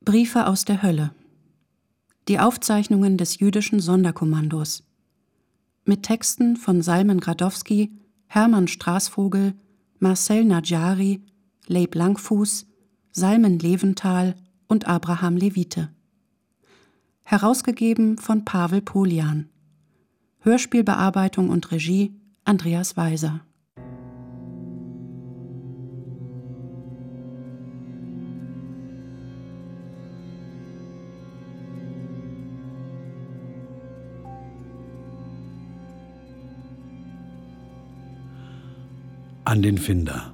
Briefe aus der Hölle. Die Aufzeichnungen des jüdischen Sonderkommandos. Mit Texten von Salmen Gradowski, Hermann Straßvogel, Marcel Nadjari, Leib Langfuß, Salmen Leventhal und Abraham Levite. Herausgegeben von Pavel Polian. Hörspielbearbeitung und Regie Andreas Weiser. An den Finder.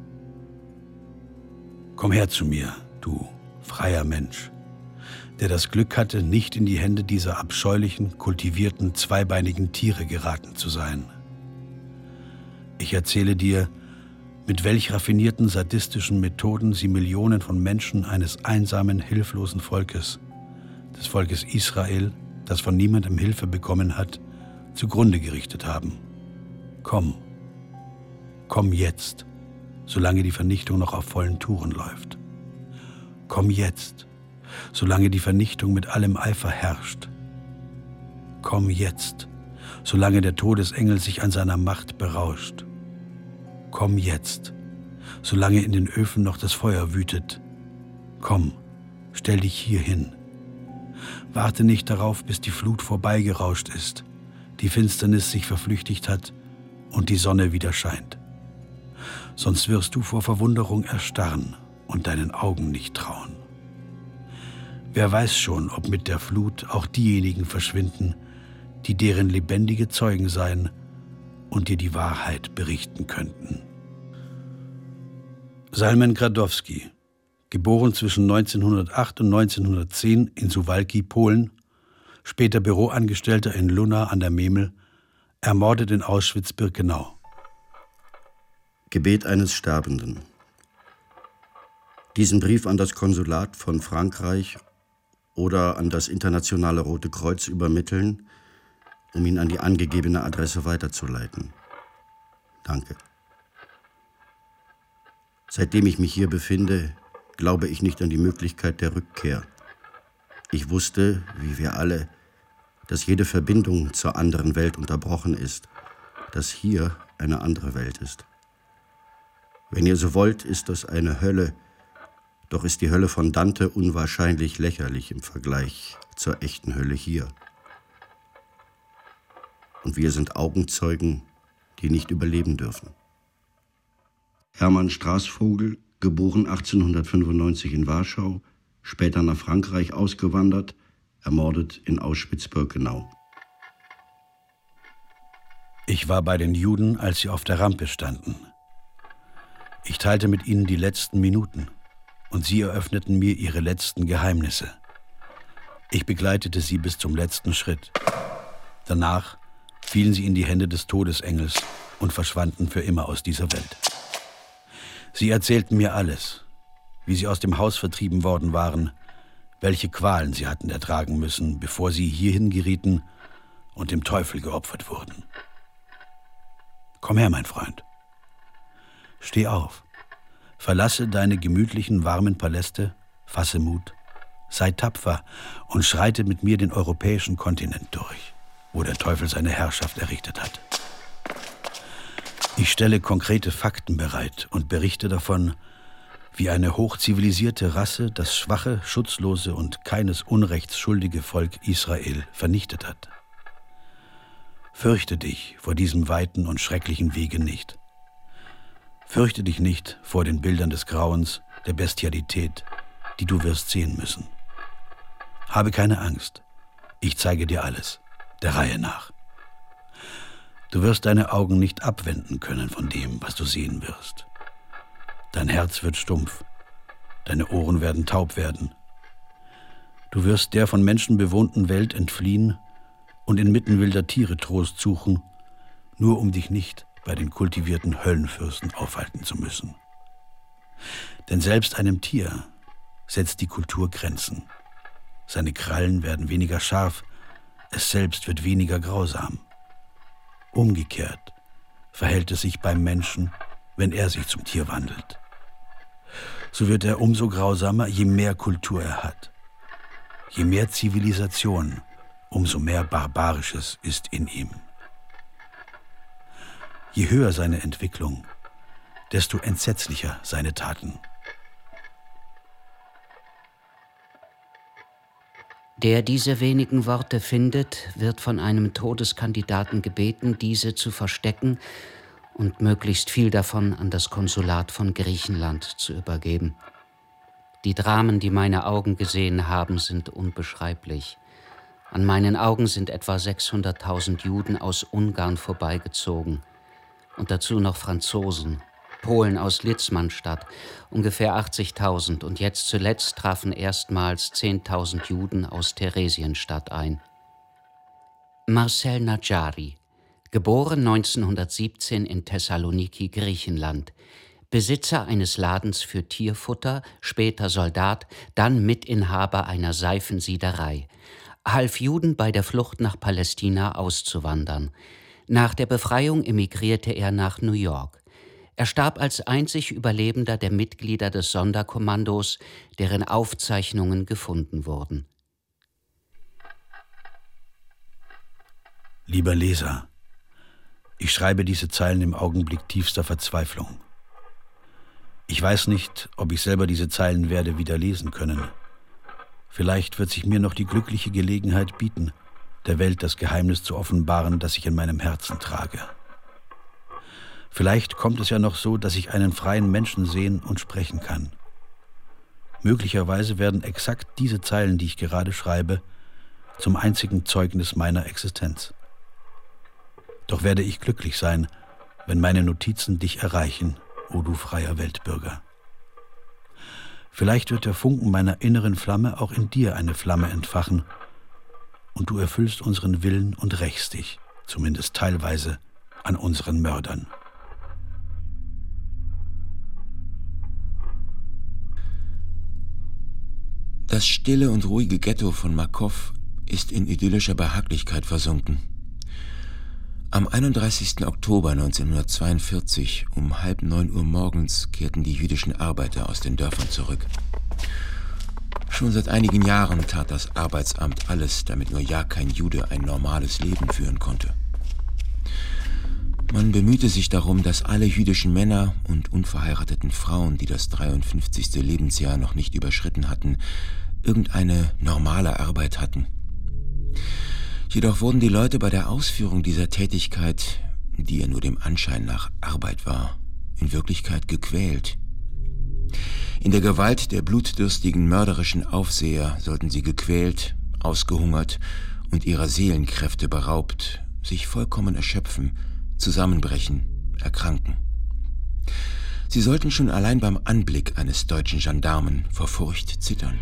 Komm her zu mir, du freier Mensch, der das Glück hatte, nicht in die Hände dieser abscheulichen, kultivierten, zweibeinigen Tiere geraten zu sein. Ich erzähle dir, mit welch raffinierten, sadistischen Methoden sie Millionen von Menschen eines einsamen, hilflosen Volkes, des Volkes Israel, das von niemandem Hilfe bekommen hat, zugrunde gerichtet haben. Komm jetzt, solange die Vernichtung noch auf vollen Touren läuft. Komm jetzt, solange die Vernichtung mit allem Eifer herrscht. Komm jetzt, solange der Todesengel sich an seiner Macht berauscht. Komm jetzt, solange in den Öfen noch das Feuer wütet. Komm, stell dich hier hin. Warte nicht darauf, bis die Flut vorbeigerauscht ist, die Finsternis sich verflüchtigt hat und die Sonne wieder scheint. Sonst wirst du vor Verwunderung erstarren und deinen Augen nicht trauen. Wer weiß schon, ob mit der Flut auch diejenigen verschwinden, die deren lebendige Zeugen seien und dir die Wahrheit berichten könnten. Salmen Gradowski, geboren zwischen 1908 und 1910 in Suwałki, Polen, später Büroangestellter in Luna an der Memel, ermordet in Auschwitz-Birkenau. Gebet eines Sterbenden. Diesen Brief an das Konsulat von Frankreich oder an das Internationale Rote Kreuz übermitteln, um ihn an die angegebene Adresse weiterzuleiten. Danke. Seitdem ich mich hier befinde, glaube ich nicht an die Möglichkeit der Rückkehr. Ich wusste, wie wir alle, dass jede Verbindung zur anderen Welt unterbrochen ist, dass hier eine andere Welt ist. Wenn ihr so wollt, ist das eine Hölle, doch ist die Hölle von Dante unwahrscheinlich lächerlich im Vergleich zur echten Hölle hier. Und wir sind Augenzeugen, die nicht überleben dürfen. Hermann Straßvogel, geboren 1895 in Warschau, später nach Frankreich ausgewandert, ermordet in Auschwitz-Birkenau. Ich war bei den Juden, als sie auf der Rampe standen. Ich teilte mit ihnen die letzten Minuten und sie eröffneten mir ihre letzten Geheimnisse. Ich begleitete sie bis zum letzten Schritt. Danach fielen sie in die Hände des Todesengels und verschwanden für immer aus dieser Welt. Sie erzählten mir alles, wie sie aus dem Haus vertrieben worden waren, welche Qualen sie hatten ertragen müssen, bevor sie hierhin gerieten und dem Teufel geopfert wurden. Komm her, mein Freund. Steh auf, verlasse deine gemütlichen, warmen Paläste, fasse Mut, sei tapfer und schreite mit mir den europäischen Kontinent durch, wo der Teufel seine Herrschaft errichtet hat. Ich stelle konkrete Fakten bereit und berichte davon, wie eine hochzivilisierte Rasse das schwache, schutzlose und keines Unrechts schuldige Volk Israel vernichtet hat. Fürchte dich vor diesem weiten und schrecklichen Wege nicht. Fürchte dich nicht vor den Bildern des Grauens, der Bestialität, die du wirst sehen müssen. Habe keine Angst, ich zeige dir alles, der Reihe nach. Du wirst deine Augen nicht abwenden können von dem, was du sehen wirst. Dein Herz wird stumpf, deine Ohren werden taub werden. Du wirst der von Menschen bewohnten Welt entfliehen und inmitten wilder Tiere Trost suchen, nur um dich nicht bei den kultivierten Höllenfürsten aufhalten zu müssen. Denn selbst einem Tier setzt die Kultur Grenzen. Seine Krallen werden weniger scharf, es selbst wird weniger grausam. Umgekehrt verhält es sich beim Menschen, wenn er sich zum Tier wandelt. so wird er umso grausamer, je mehr Kultur er hat. Je mehr Zivilisation, umso mehr Barbarisches ist in ihm. Je höher seine Entwicklung, desto entsetzlicher seine Taten. Der diese wenigen Worte findet, wird von einem Todeskandidaten gebeten, diese zu verstecken und möglichst viel davon an das Konsulat von Griechenland zu übergeben. Die Dramen, die meine Augen gesehen haben, sind unbeschreiblich. An meinen Augen sind etwa 600.000 Juden aus Ungarn vorbeigezogen. Und dazu noch Franzosen, Polen aus Litzmannstadt, ungefähr 80.000. Und jetzt zuletzt trafen erstmals 10.000 Juden aus Theresienstadt ein. Marcel Nadjari, geboren 1917 in Thessaloniki, Griechenland, Besitzer eines Ladens für Tierfutter, später Soldat, dann Mitinhaber einer Seifensiederei, half Juden bei der Flucht nach Palästina auszuwandern. Nach der Befreiung emigrierte er nach New York. Er starb als einzig Überlebender der Mitglieder des Sonderkommandos, deren Aufzeichnungen gefunden wurden. Lieber Leser, ich schreibe diese Zeilen im Augenblick tiefster Verzweiflung. Ich weiß nicht, ob ich selber diese Zeilen werde wieder lesen können. Vielleicht wird sich mir noch die glückliche Gelegenheit bieten, der Welt das Geheimnis zu offenbaren, das ich in meinem Herzen trage. Vielleicht kommt es ja noch so, dass ich einen freien Menschen sehen und sprechen kann. Möglicherweise werden exakt diese Zeilen, die ich gerade schreibe, zum einzigen Zeugnis meiner Existenz. Doch werde ich glücklich sein, wenn meine Notizen dich erreichen, o du freier Weltbürger. Vielleicht wird der Funken meiner inneren Flamme auch in dir eine Flamme entfachen, und du erfüllst unseren Willen und rächst dich, zumindest teilweise, an unseren Mördern. Das stille und ruhige Ghetto von Makov ist in idyllischer Behaglichkeit versunken. Am 31. Oktober 1942 um 8:30 Uhr morgens kehrten die jüdischen Arbeiter aus den Dörfern zurück. Schon seit einigen Jahren tat das Arbeitsamt alles, damit nur ja kein Jude ein normales Leben führen konnte. Man bemühte sich darum, dass alle jüdischen Männer und unverheirateten Frauen, die das 53. Lebensjahr noch nicht überschritten hatten, irgendeine normale Arbeit hatten. Jedoch wurden die Leute bei der Ausführung dieser Tätigkeit, die ja nur dem Anschein nach Arbeit war, in Wirklichkeit gequält. In der Gewalt der blutdürstigen, mörderischen Aufseher sollten sie gequält, ausgehungert und ihrer Seelenkräfte beraubt, sich vollkommen erschöpfen, zusammenbrechen, erkranken. Sie sollten schon allein beim Anblick eines deutschen Gendarmen vor Furcht zittern.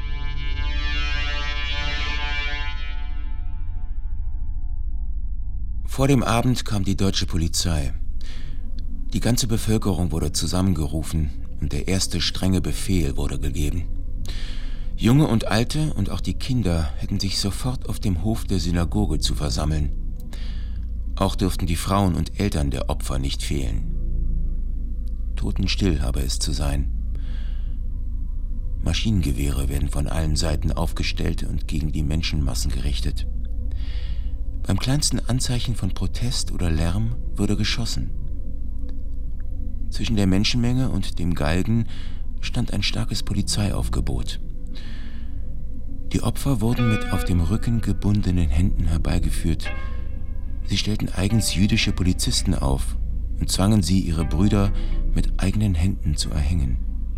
Vor dem Abend kam die deutsche Polizei. Die ganze Bevölkerung wurde zusammengerufen und der erste strenge Befehl wurde gegeben. Junge und Alte und auch die Kinder hätten sich sofort auf dem Hof der Synagoge zu versammeln. Auch dürften die Frauen und Eltern der Opfer nicht fehlen. Totenstill habe es zu sein. Maschinengewehre werden von allen Seiten aufgestellt und gegen die Menschenmassen gerichtet. Beim kleinsten Anzeichen von Protest oder Lärm wurde geschossen. Zwischen der Menschenmenge und dem Galgen stand ein starkes Polizeiaufgebot. Die Opfer wurden mit auf dem Rücken gebundenen Händen herbeigeführt. Sie stellten eigens jüdische Polizisten auf und zwangen sie, ihre Brüder mit eigenen Händen zu erhängen.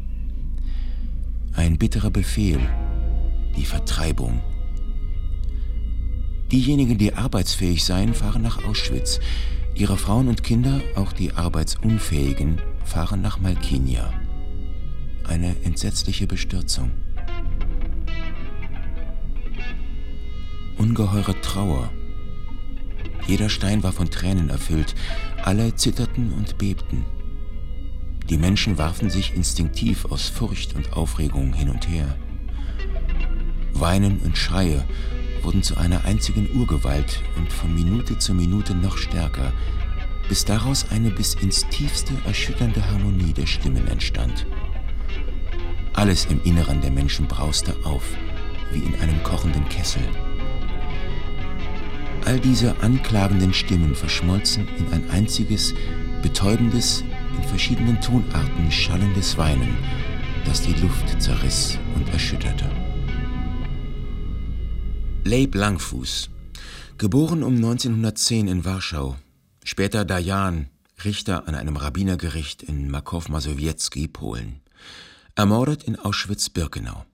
Ein bitterer Befehl, die Vertreibung. Diejenigen, die arbeitsfähig seien, fahren nach Auschwitz. Ihre Frauen und Kinder, auch die Arbeitsunfähigen, fahren nach Malkinia. Eine entsetzliche Bestürzung. Ungeheure Trauer. Jeder Stein war von Tränen erfüllt. Alle zitterten und bebten. Die Menschen warfen sich instinktiv aus Furcht und Aufregung hin und her. Weinen und Schreie wurden zu einer einzigen Urgewalt und von Minute zu Minute noch stärker, bis daraus eine bis ins Tiefste erschütternde Harmonie der Stimmen entstand. Alles im Inneren der Menschen brauste auf, wie in einem kochenden Kessel. All diese anklagenden Stimmen verschmolzen in ein einziges, betäubendes, in verschiedenen Tonarten schallendes Weinen, das die Luft zerriss und erschütterte. Leib Langfuß, geboren um 1910 in Warschau, später Dajan, Richter an einem Rabbinergericht in Makow-Masowiecki, Polen, ermordet in Auschwitz-Birkenau.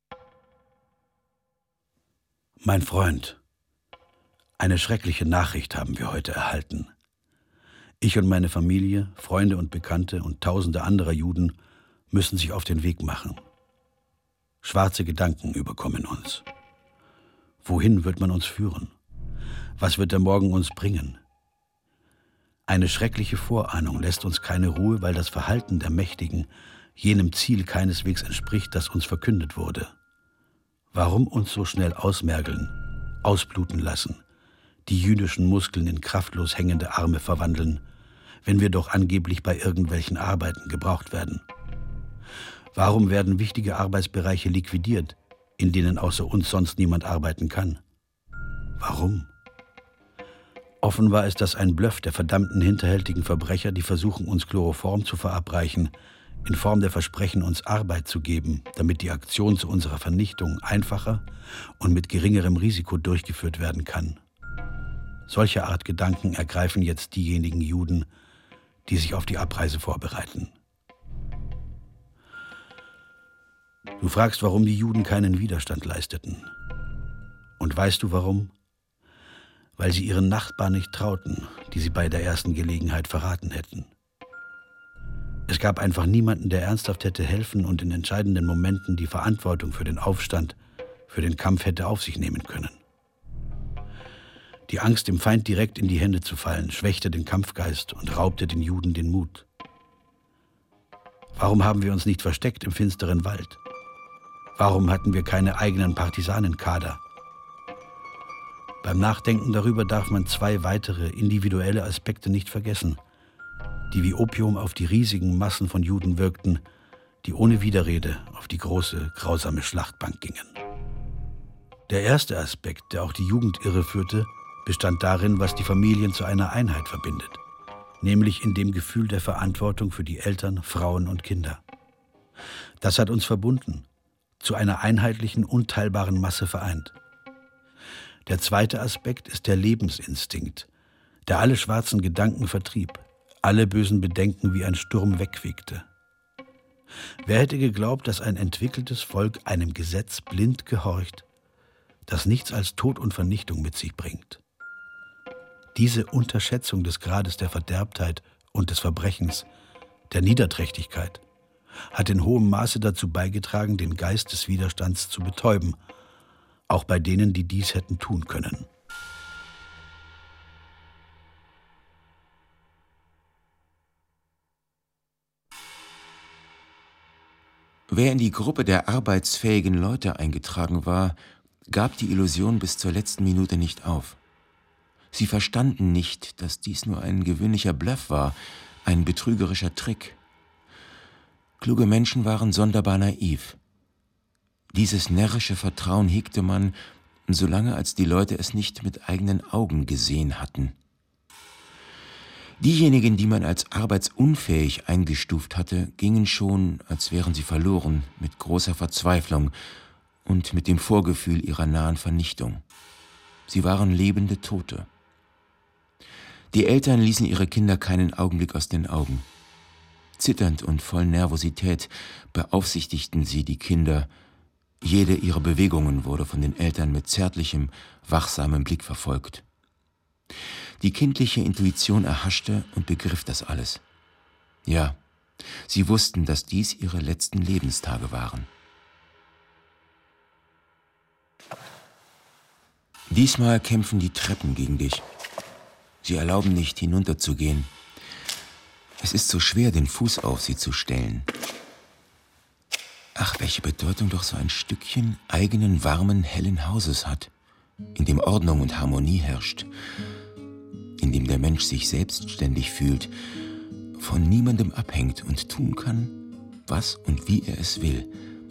Mein Freund, eine schreckliche Nachricht haben wir heute erhalten. Ich und meine Familie, Freunde und Bekannte und tausende anderer Juden müssen sich auf den Weg machen. Schwarze Gedanken überkommen uns. Wohin wird man uns führen? Was wird der Morgen uns bringen? Eine schreckliche Vorahnung lässt uns keine Ruhe, weil das Verhalten der Mächtigen jenem Ziel keineswegs entspricht, das uns verkündet wurde. Warum uns so schnell ausmergeln, ausbluten lassen, die jüdischen Muskeln in kraftlos hängende Arme verwandeln, wenn wir doch angeblich bei irgendwelchen Arbeiten gebraucht werden? Warum werden wichtige Arbeitsbereiche liquidiert, in denen außer uns sonst niemand arbeiten kann? Warum? Offenbar ist das ein Bluff der verdammten hinterhältigen Verbrecher, die versuchen, uns Chloroform zu verabreichen, in Form der Versprechen, uns Arbeit zu geben, damit die Aktion zu unserer Vernichtung einfacher und mit geringerem Risiko durchgeführt werden kann. Solche Art Gedanken ergreifen jetzt diejenigen Juden, die sich auf die Abreise vorbereiten. Du fragst, warum die Juden keinen Widerstand leisteten. Und weißt du warum? Weil sie ihren Nachbarn nicht trauten, die sie bei der ersten Gelegenheit verraten hätten. Es gab einfach niemanden, der ernsthaft hätte helfen und in entscheidenden Momenten die Verantwortung für den Aufstand, für den Kampf hätte auf sich nehmen können. Die Angst, dem Feind direkt in die Hände zu fallen, schwächte den Kampfgeist und raubte den Juden den Mut. Warum haben wir uns nicht versteckt im finsteren Wald? Warum hatten wir keine eigenen Partisanenkader? Beim Nachdenken darüber darf man zwei weitere individuelle Aspekte nicht vergessen, die wie Opium auf die riesigen Massen von Juden wirkten, die ohne Widerrede auf die große, grausame Schlachtbank gingen. Der erste Aspekt, der auch die Jugend irreführte, bestand darin, was die Familien zu einer Einheit verbindet, nämlich in dem Gefühl der Verantwortung für die Eltern, Frauen und Kinder. Das hat uns verbunden, zu einer einheitlichen, unteilbaren Masse vereint. Der zweite Aspekt ist der Lebensinstinkt, der alle schwarzen Gedanken vertrieb, alle bösen Bedenken wie ein Sturm wegfegte. Wer hätte geglaubt, dass ein entwickeltes Volk einem Gesetz blind gehorcht, das nichts als Tod und Vernichtung mit sich bringt? Diese Unterschätzung des Grades der Verderbtheit und des Verbrechens, der Niederträchtigkeit, hat in hohem Maße dazu beigetragen, den Geist des Widerstands zu betäuben, auch bei denen, die dies hätten tun können. Wer in die Gruppe der arbeitsfähigen Leute eingetragen war, gab die Illusion bis zur letzten Minute nicht auf. Sie verstanden nicht, dass dies nur ein gewöhnlicher Bluff war, ein betrügerischer Trick. Kluge Menschen waren sonderbar naiv. Dieses närrische Vertrauen hegte man, solange als die Leute es nicht mit eigenen Augen gesehen hatten. Diejenigen, die man als arbeitsunfähig eingestuft hatte, gingen schon, als wären sie verloren, mit großer Verzweiflung und mit dem Vorgefühl ihrer nahen Vernichtung. Sie waren lebende Tote. Die Eltern ließen ihre Kinder keinen Augenblick aus den Augen. Zitternd und voll Nervosität beaufsichtigten sie die Kinder. Jede ihrer Bewegungen wurde von den Eltern mit zärtlichem, wachsamem Blick verfolgt. Die kindliche Intuition erhaschte und begriff das alles. Ja, sie wussten, dass dies ihre letzten Lebenstage waren. Diesmal kämpfen die Treppen gegen dich. Sie erlauben nicht, hinunterzugehen. Es ist so schwer, den Fuß auf sie zu stellen. Ach, welche Bedeutung doch so ein Stückchen eigenen, warmen, hellen Hauses hat, in dem Ordnung und Harmonie herrscht, in dem der Mensch sich selbstständig fühlt, von niemandem abhängt und tun kann, was und wie er es will,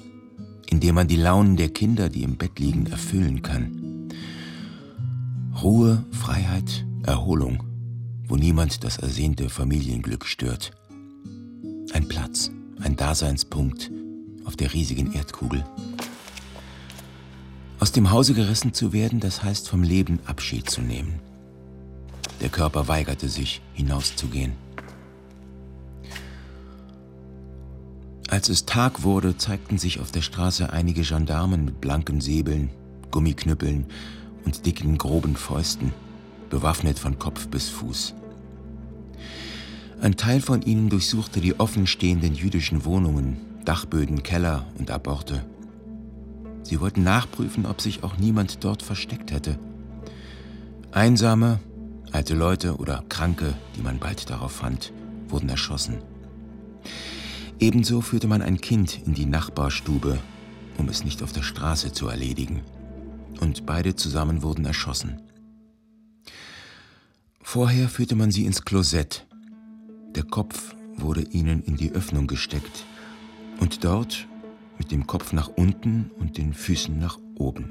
in dem man die Launen der Kinder, die im Bett liegen, erfüllen kann. Ruhe, Freiheit, Erholung, wo niemand das ersehnte Familienglück stört. Ein Platz, ein Daseinspunkt auf der riesigen Erdkugel. Aus dem Hause gerissen zu werden, das heißt vom Leben Abschied zu nehmen. Der Körper weigerte sich, hinauszugehen. Als es Tag wurde, zeigten sich auf der Straße einige Gendarmen mit blanken Säbeln, Gummiknüppeln und dicken, groben Fäusten, bewaffnet von Kopf bis Fuß. Ein Teil von ihnen durchsuchte die offenstehenden jüdischen Wohnungen, Dachböden, Keller und Aborte. Sie wollten nachprüfen, ob sich auch niemand dort versteckt hätte. Einsame, alte Leute oder Kranke, die man bald darauf fand, wurden erschossen. Ebenso führte man ein Kind in die Nachbarstube, um es nicht auf der Straße zu erledigen. Und beide zusammen wurden erschossen. Vorher führte man sie ins Klosett. Der Kopf wurde ihnen in die Öffnung gesteckt und dort mit dem Kopf nach unten und den Füßen nach oben.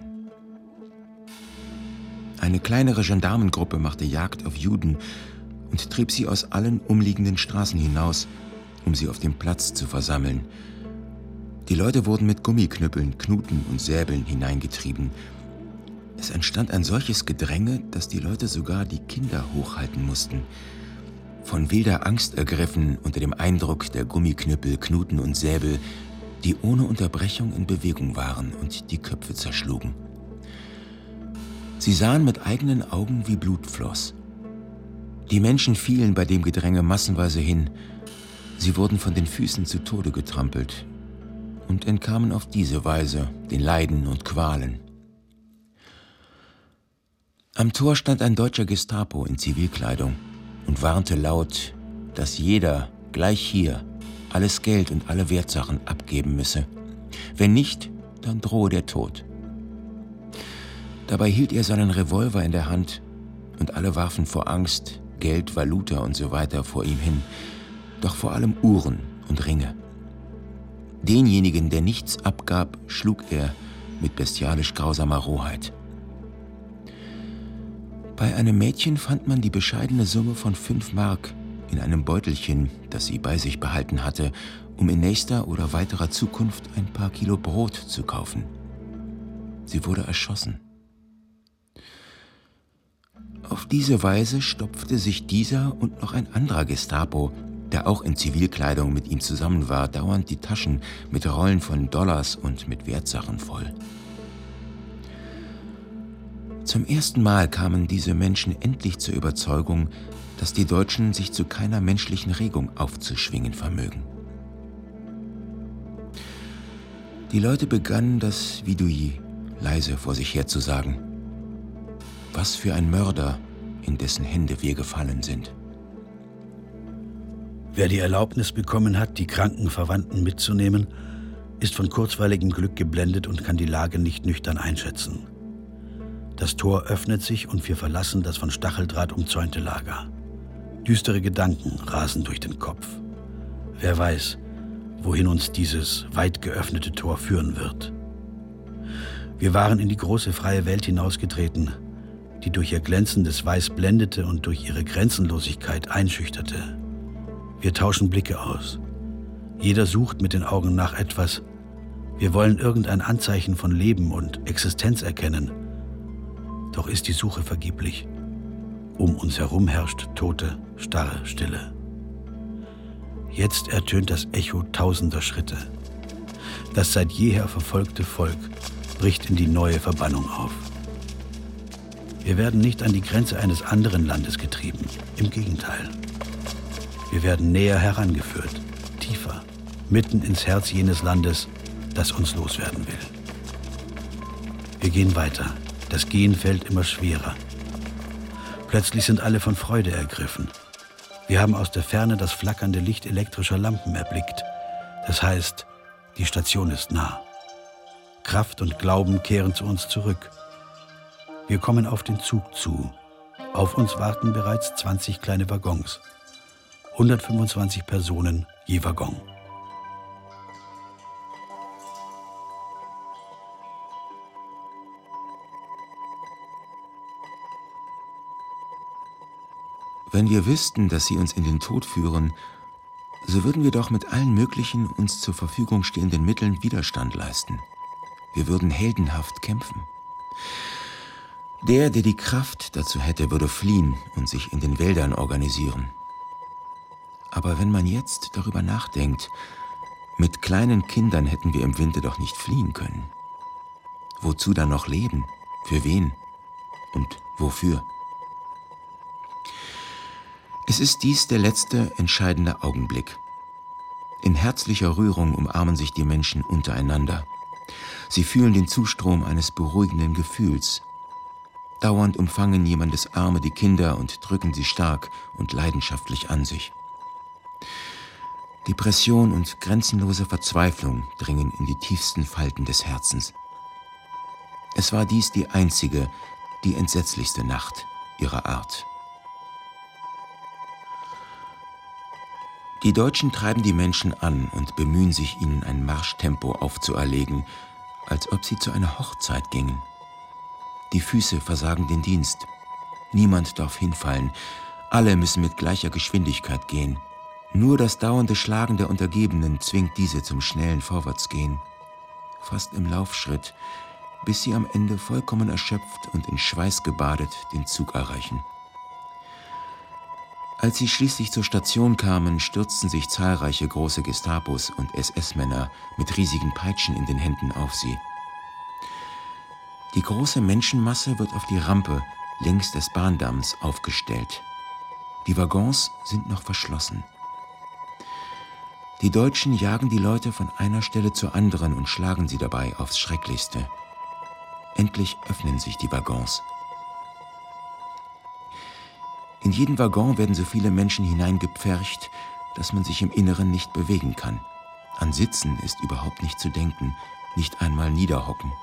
Eine kleinere Gendarmengruppe machte Jagd auf Juden und trieb sie aus allen umliegenden Straßen hinaus, um sie auf dem Platz zu versammeln. Die Leute wurden mit Gummiknüppeln, Knuten und Säbeln hineingetrieben. Es entstand ein solches Gedränge, dass die Leute sogar die Kinder hochhalten mussten. Von wilder Angst ergriffen unter dem Eindruck der Gummiknüppel, Knuten und Säbel, die ohne Unterbrechung in Bewegung waren und die Köpfe zerschlugen. Sie sahen mit eigenen Augen, wie Blut floss. Die Menschen fielen bei dem Gedränge massenweise hin. Sie wurden von den Füßen zu Tode getrampelt und entkamen auf diese Weise den Leiden und Qualen. Am Tor stand ein deutscher Gestapo in Zivilkleidung und warnte laut, dass jeder gleich hier alles Geld und alle Wertsachen abgeben müsse. Wenn nicht, dann drohe der Tod. Dabei hielt er seinen Revolver in der Hand und alle warfen vor Angst Geld, Valuta und so weiter vor ihm hin, doch vor allem Uhren und Ringe. Denjenigen, der nichts abgab, schlug er mit bestialisch grausamer Rohheit. Bei einem Mädchen fand man die bescheidene Summe von 5 Mark in einem Beutelchen, das sie bei sich behalten hatte, um in nächster oder weiterer Zukunft ein paar Kilo Brot zu kaufen. Sie wurde erschossen. Auf diese Weise stopfte sich dieser und noch ein anderer Gestapo, der auch in Zivilkleidung mit ihm zusammen war, dauernd die Taschen mit Rollen von Dollars und mit Wertsachen voll. Zum ersten Mal kamen diese Menschen endlich zur Überzeugung, dass die Deutschen sich zu keiner menschlichen Regung aufzuschwingen vermögen. Die Leute begannen das Vidui leise vor sich her zu sagen. Was für ein Mörder, in dessen Hände wir gefallen sind. Wer die Erlaubnis bekommen hat, die kranken Verwandten mitzunehmen, ist von kurzweiligem Glück geblendet und kann die Lage nicht nüchtern einschätzen. Das Tor öffnet sich und wir verlassen das von Stacheldraht umzäunte Lager. Düstere Gedanken rasen durch den Kopf. Wer weiß, wohin uns dieses weit geöffnete Tor führen wird. Wir waren in die große freie Welt hinausgetreten, die durch ihr glänzendes Weiß blendete und durch ihre Grenzenlosigkeit einschüchterte. Wir tauschen Blicke aus. Jeder sucht mit den Augen nach etwas. Wir wollen irgendein Anzeichen von Leben und Existenz erkennen. Doch ist die Suche vergeblich. Um uns herum herrscht tote, starre Stille. Jetzt ertönt das Echo tausender Schritte. Das seit jeher verfolgte Volk bricht in die neue Verbannung auf. Wir werden nicht an die Grenze eines anderen Landes getrieben. Im Gegenteil. Wir werden näher herangeführt, tiefer, mitten ins Herz jenes Landes, das uns loswerden will. Wir gehen weiter. Das Gehen fällt immer schwerer. Plötzlich sind alle von Freude ergriffen. Wir haben aus der Ferne das flackernde Licht elektrischer Lampen erblickt. Das heißt, die Station ist nah. Kraft und Glauben kehren zu uns zurück. Wir kommen auf den Zug zu. Auf uns warten bereits 20 kleine Waggons. 125 Personen je Waggon. Wenn wir wüssten, dass sie uns in den Tod führen, so würden wir doch mit allen möglichen uns zur Verfügung stehenden Mitteln Widerstand leisten. Wir würden heldenhaft kämpfen. Der die Kraft dazu hätte, würde fliehen und sich in den Wäldern organisieren. Aber wenn man jetzt darüber nachdenkt, mit kleinen Kindern hätten wir im Winter doch nicht fliehen können. Wozu dann noch leben? Für wen? Und wofür? Es ist dies der letzte entscheidende Augenblick. In herzlicher Rührung umarmen sich die Menschen untereinander. Sie fühlen den Zustrom eines beruhigenden Gefühls. Dauernd umfangen jemandes Arme die Kinder und drücken sie stark und leidenschaftlich an sich. Depression und grenzenlose Verzweiflung dringen in die tiefsten Falten des Herzens. Es war dies die einzige, die entsetzlichste Nacht ihrer Art. Die Deutschen treiben die Menschen an und bemühen sich, ihnen ein Marschtempo aufzuerlegen, als ob sie zu einer Hochzeit gingen. Die Füße versagen den Dienst. Niemand darf hinfallen. Alle müssen mit gleicher Geschwindigkeit gehen. Nur das dauernde Schlagen der Untergebenen zwingt diese zum schnellen Vorwärtsgehen. Fast im Laufschritt, bis sie am Ende vollkommen erschöpft und in Schweiß gebadet den Zug erreichen. Als sie schließlich zur Station kamen, stürzten sich zahlreiche große Gestapos und SS-Männer mit riesigen Peitschen in den Händen auf sie. Die große Menschenmasse wird auf die Rampe längs des Bahndamms aufgestellt. Die Waggons sind noch verschlossen. Die Deutschen jagen die Leute von einer Stelle zur anderen und schlagen sie dabei aufs Schrecklichste. Endlich öffnen sich die Waggons. In jeden Waggon werden so viele Menschen hineingepfercht, dass man sich im Inneren nicht bewegen kann. An Sitzen ist überhaupt nicht zu denken, nicht einmal niederhocken.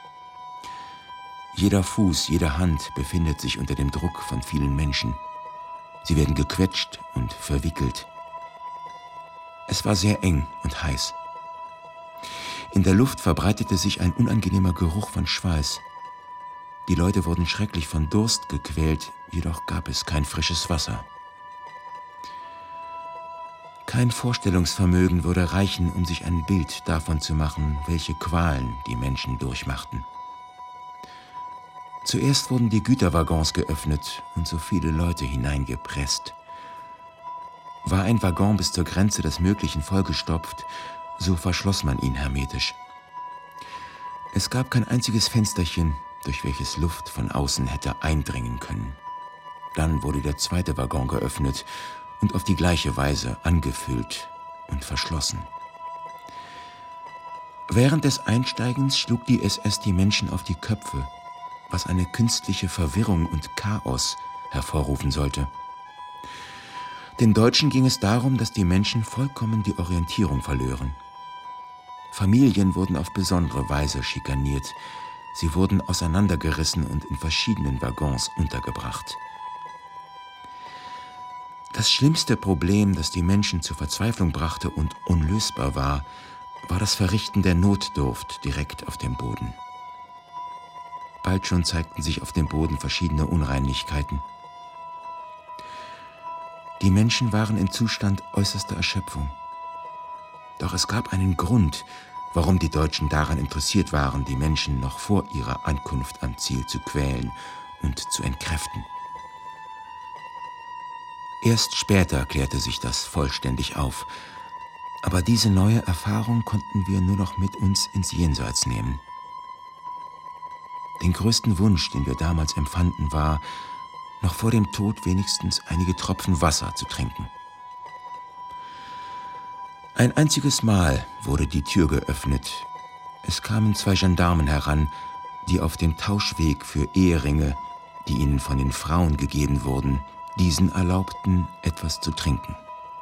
Jeder Fuß, jede Hand befindet sich unter dem Druck von vielen Menschen. Sie werden gequetscht und verwickelt. Es war sehr eng und heiß. In der Luft verbreitete sich ein unangenehmer Geruch von Schweiß. Die Leute wurden schrecklich von Durst gequält, jedoch gab es kein frisches Wasser. Kein Vorstellungsvermögen würde reichen, um sich ein Bild davon zu machen, welche Qualen die Menschen durchmachten. Zuerst wurden die Güterwaggons geöffnet und so viele Leute hineingepresst. War ein Waggon bis zur Grenze des Möglichen vollgestopft, so verschloss man ihn hermetisch. Es gab kein einziges Fensterchen, durch welches Luft von außen hätte eindringen können. Dann wurde der zweite Waggon geöffnet und auf die gleiche Weise angefüllt und verschlossen. Während des Einsteigens schlug die SS die Menschen auf die Köpfe, was eine künstliche Verwirrung und Chaos hervorrufen sollte. Den Deutschen ging es darum, dass die Menschen vollkommen die Orientierung verlören. Familien wurden auf besondere Weise schikaniert. Sie wurden auseinandergerissen und in verschiedenen Waggons untergebracht. Das schlimmste Problem, das die Menschen zur Verzweiflung brachte und unlösbar war das Verrichten der Notdurft direkt auf dem Boden. Bald schon zeigten sich auf dem Boden verschiedene Unreinlichkeiten. Die Menschen waren im Zustand äußerster Erschöpfung. Doch es gab einen Grund, warum die Deutschen daran interessiert waren, die Menschen noch vor ihrer Ankunft am Ziel zu quälen und zu entkräften. Erst später klärte sich das vollständig auf, aber diese neue Erfahrung konnten wir nur noch mit uns ins Jenseits nehmen. Den größten Wunsch, den wir damals empfanden, war, noch vor dem Tod wenigstens einige Tropfen Wasser zu trinken. Ein einziges Mal wurde die Tür geöffnet. Es kamen 2 Gendarmen heran, die auf dem Tauschweg für Eheringe, die ihnen von den Frauen gegeben wurden, diesen erlaubten, etwas zu trinken.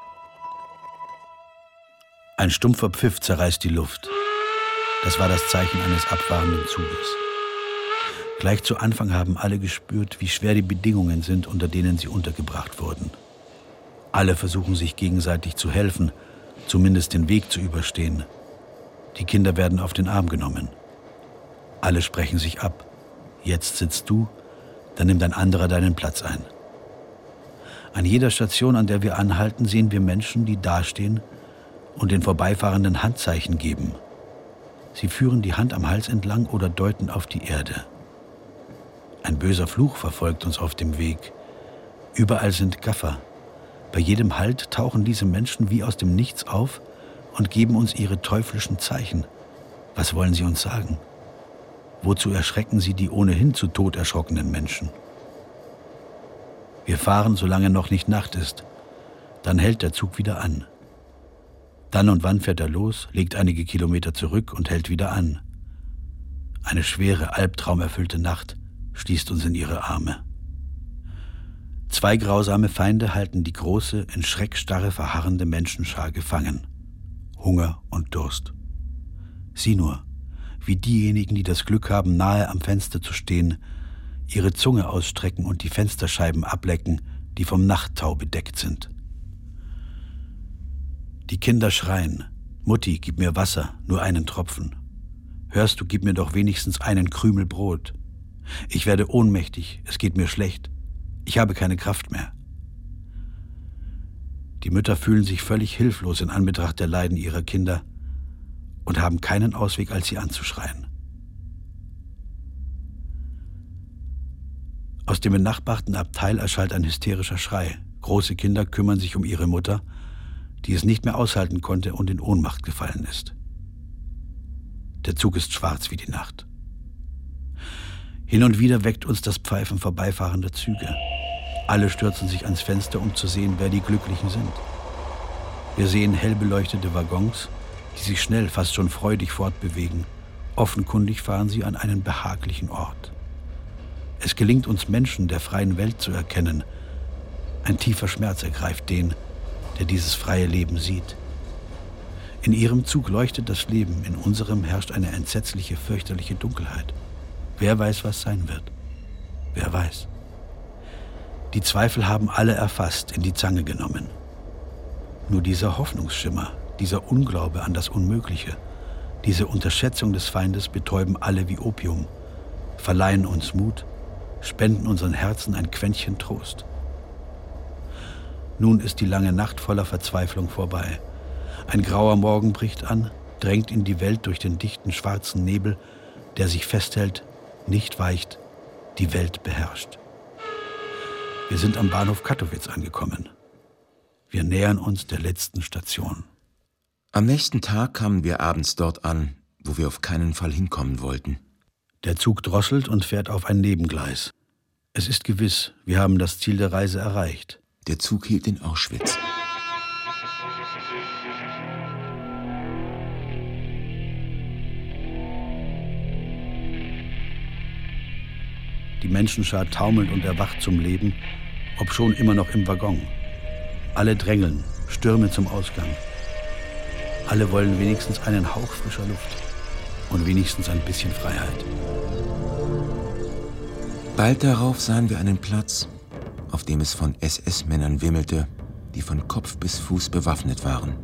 Ein stumpfer Pfiff zerreißt die Luft. Das war das Zeichen eines abfahrenden Zuges. Gleich zu Anfang haben alle gespürt, wie schwer die Bedingungen sind, unter denen sie untergebracht wurden. Alle versuchen sich gegenseitig zu helfen, zumindest den Weg zu überstehen. Die Kinder werden auf den Arm genommen. Alle sprechen sich ab. Jetzt sitzt du, dann nimmt ein anderer deinen Platz ein. An jeder Station, an der wir anhalten, sehen wir Menschen, die dastehen und den Vorbeifahrenden Handzeichen geben. Sie führen die Hand am Hals entlang oder deuten auf die Erde. Ein böser Fluch verfolgt uns auf dem Weg. Überall sind Gaffer. Bei jedem Halt tauchen diese Menschen wie aus dem Nichts auf und geben uns ihre teuflischen Zeichen. Was wollen sie uns sagen? Wozu erschrecken sie die ohnehin zu Tod erschrockenen Menschen? Wir fahren, solange noch nicht Nacht ist. Dann hält der Zug wieder an. Dann und wann fährt er los, legt einige Kilometer zurück und hält wieder an. Eine schwere, albtraumerfüllte Nacht schließt uns in ihre Arme. 2 grausame Feinde halten die große, in Schreckstarre verharrende Menschenschar gefangen. Hunger und Durst. Sieh nur, wie diejenigen, die das Glück haben, nahe am Fenster zu stehen, ihre Zunge ausstrecken und die Fensterscheiben ablecken, die vom Nachttau bedeckt sind. Die Kinder schreien: Mutti, gib mir Wasser, nur einen Tropfen. Hörst du, gib mir doch wenigstens einen Krümel Brot. Ich werde ohnmächtig, es geht mir schlecht. Ich habe keine Kraft mehr. Die Mütter fühlen sich völlig hilflos in Anbetracht der Leiden ihrer Kinder und haben keinen Ausweg, als sie anzuschreien. Aus dem benachbarten Abteil erschallt ein hysterischer Schrei. Große Kinder kümmern sich um ihre Mutter, die es nicht mehr aushalten konnte und in Ohnmacht gefallen ist. Der Zug ist schwarz wie die Nacht. Hin und wieder weckt uns das Pfeifen vorbeifahrender Züge. Alle stürzen sich ans Fenster, um zu sehen, wer die Glücklichen sind. Wir sehen hell beleuchtete Waggons, die sich schnell, fast schon freudig fortbewegen. Offenkundig fahren sie an einen behaglichen Ort. Es gelingt uns Menschen der freien Welt zu erkennen. Ein tiefer Schmerz ergreift den, der dieses freie Leben sieht. In ihrem Zug leuchtet das Leben, in unserem herrscht eine entsetzliche, fürchterliche Dunkelheit. Wer weiß, was sein wird? Wer weiß? Die Zweifel haben alle erfasst, in die Zange genommen. Nur dieser Hoffnungsschimmer, dieser Unglaube an das Unmögliche, diese Unterschätzung des Feindes betäuben alle wie Opium, verleihen uns Mut, spenden unseren Herzen ein Quäntchen Trost. Nun ist die lange Nacht voller Verzweiflung vorbei. Ein grauer Morgen bricht an, drängt in die Welt durch den dichten schwarzen Nebel, der sich festhält, nicht weicht, die Welt beherrscht. Wir sind am Bahnhof Kattowitz angekommen. Wir nähern uns der letzten Station. Am nächsten Tag kamen wir abends dort an, wo wir auf keinen Fall hinkommen wollten. Der Zug drosselt und fährt auf ein Nebengleis. Es ist gewiss, wir haben das Ziel der Reise erreicht. Der Zug hielt in Auschwitz. Die Menschenschar taumelt und erwacht zum Leben, obschon immer noch im Waggon. Alle drängeln, stürmen zum Ausgang. Alle wollen wenigstens einen Hauch frischer Luft und wenigstens ein bisschen Freiheit. Bald darauf sahen wir einen Platz, auf dem es von SS-Männern wimmelte, die von Kopf bis Fuß bewaffnet waren.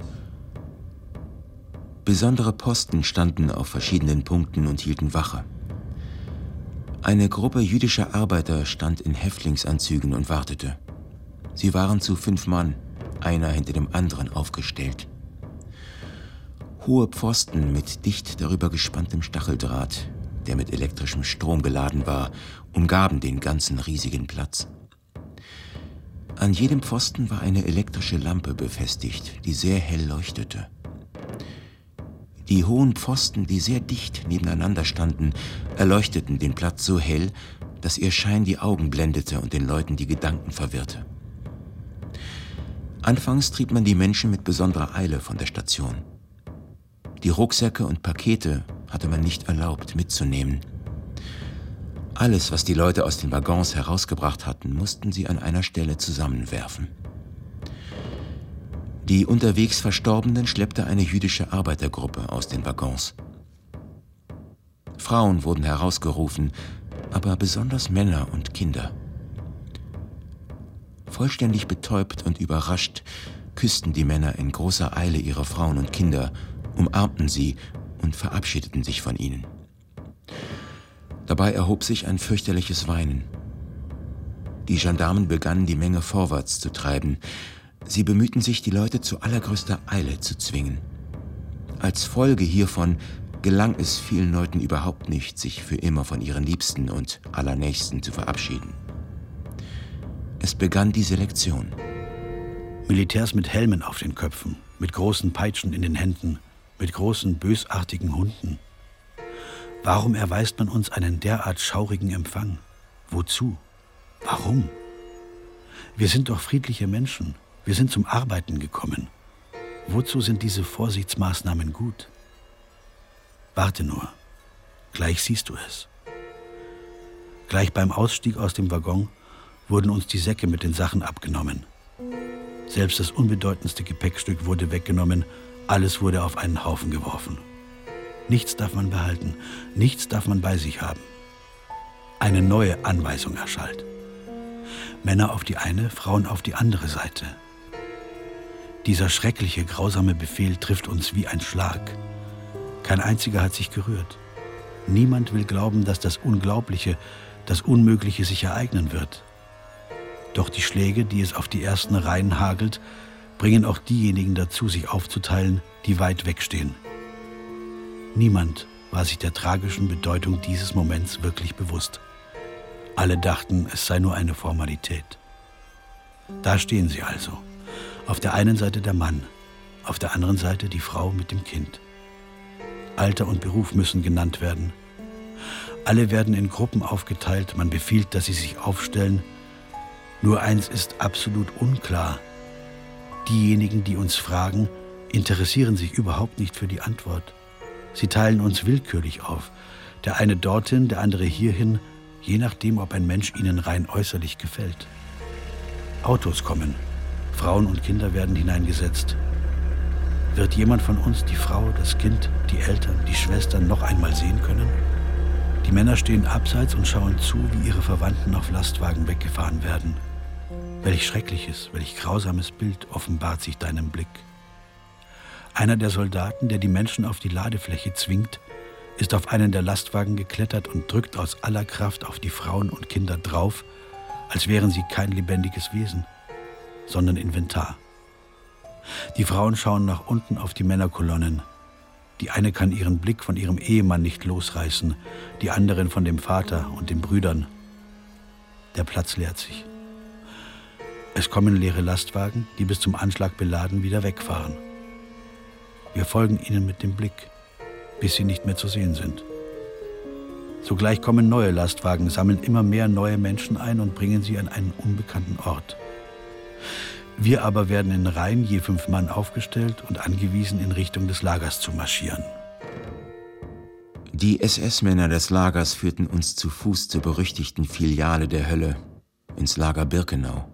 Besondere Posten standen auf verschiedenen Punkten und hielten Wache. Eine Gruppe jüdischer Arbeiter stand in Häftlingsanzügen und wartete. Sie waren zu 5 Mann, einer hinter dem anderen aufgestellt. Hohe Pfosten mit dicht darüber gespanntem Stacheldraht, der mit elektrischem Strom geladen war, umgaben den ganzen riesigen Platz. An jedem Pfosten war eine elektrische Lampe befestigt, die sehr hell leuchtete. Die hohen Pfosten, die sehr dicht nebeneinander standen, erleuchteten den Platz so hell, dass ihr Schein die Augen blendete und den Leuten die Gedanken verwirrte. Anfangs trieb man die Menschen mit besonderer Eile von der Station. Die Rucksäcke und Pakete hatte man nicht erlaubt mitzunehmen. Alles, was die Leute aus den Waggons herausgebracht hatten, mussten sie an einer Stelle zusammenwerfen. Die unterwegs Verstorbenen schleppte eine jüdische Arbeitergruppe aus den Waggons. Frauen wurden herausgerufen, aber besonders Männer und Kinder. Vollständig betäubt und überrascht küssten die Männer in großer Eile ihre Frauen und Kinder, umarmten sie und verabschiedeten sich von ihnen. Dabei erhob sich ein fürchterliches Weinen. Die Gendarmen begannen, die Menge vorwärts zu treiben. Sie bemühten sich, die Leute zu allergrößter Eile zu zwingen. Als Folge hiervon gelang es vielen Leuten überhaupt nicht, sich für immer von ihren Liebsten und Allernächsten zu verabschieden. Es begann die Selektion. Militärs mit Helmen auf den Köpfen, mit großen Peitschen in den Händen, mit großen, bösartigen Hunden. Warum erweist man uns einen derart schaurigen Empfang? Wozu? Warum? Wir sind doch friedliche Menschen. Wir sind zum Arbeiten gekommen. Wozu sind diese Vorsichtsmaßnahmen gut? Warte nur. Gleich siehst du es. Gleich beim Ausstieg aus dem Waggon wurden uns die Säcke mit den Sachen abgenommen. Selbst das unbedeutendste Gepäckstück wurde weggenommen. Alles wurde auf einen Haufen geworfen. Nichts darf man behalten. Nichts darf man bei sich haben. Eine neue Anweisung erschallt. Männer auf die eine, Frauen auf die andere Seite. Dieser schreckliche, grausame Befehl trifft uns wie ein Schlag. Kein einziger hat sich gerührt. Niemand will glauben, dass das Unglaubliche, das Unmögliche sich ereignen wird. Doch die Schläge, die es auf die ersten Reihen hagelt, bringen auch diejenigen dazu, sich aufzuteilen, die weit wegstehen. Niemand war sich der tragischen Bedeutung dieses Moments wirklich bewusst. Alle dachten, es sei nur eine Formalität. Da stehen sie also. Auf der einen Seite der Mann, auf der anderen Seite die Frau mit dem Kind. Alter und Beruf müssen genannt werden. Alle werden in Gruppen aufgeteilt, man befiehlt, dass sie sich aufstellen. Nur eins ist absolut unklar. Diejenigen, die uns fragen, interessieren sich überhaupt nicht für die Antwort. Sie teilen uns willkürlich auf. Der eine dorthin, der andere hierhin, je nachdem, ob ein Mensch ihnen rein äußerlich gefällt. Autos kommen. Frauen und Kinder werden hineingesetzt. Wird jemand von uns die Frau, das Kind, die Eltern, die Schwestern noch einmal sehen können? Die Männer stehen abseits und schauen zu, wie ihre Verwandten auf Lastwagen weggefahren werden. Welch schreckliches, welch grausames Bild offenbart sich deinem Blick. Einer der Soldaten, der die Menschen auf die Ladefläche zwingt, ist auf einen der Lastwagen geklettert und drückt aus aller Kraft auf die Frauen und Kinder drauf, als wären sie kein lebendiges Wesen, sondern Inventar. Die Frauen schauen nach unten auf die Männerkolonnen. Die eine kann ihren Blick von ihrem Ehemann nicht losreißen, die anderen von dem Vater und den Brüdern. Der Platz leert sich. Es kommen leere Lastwagen, die bis zum Anschlag beladen wieder wegfahren. Wir folgen ihnen mit dem Blick, bis sie nicht mehr zu sehen sind. Sogleich kommen neue Lastwagen, sammeln immer mehr neue Menschen ein und bringen sie an einen unbekannten Ort. Wir aber werden in Reihen je 5 Mann aufgestellt und angewiesen, in Richtung des Lagers zu marschieren. Die SS-Männer des Lagers führten uns zu Fuß zur berüchtigten Filiale der Hölle, ins Lager Birkenau.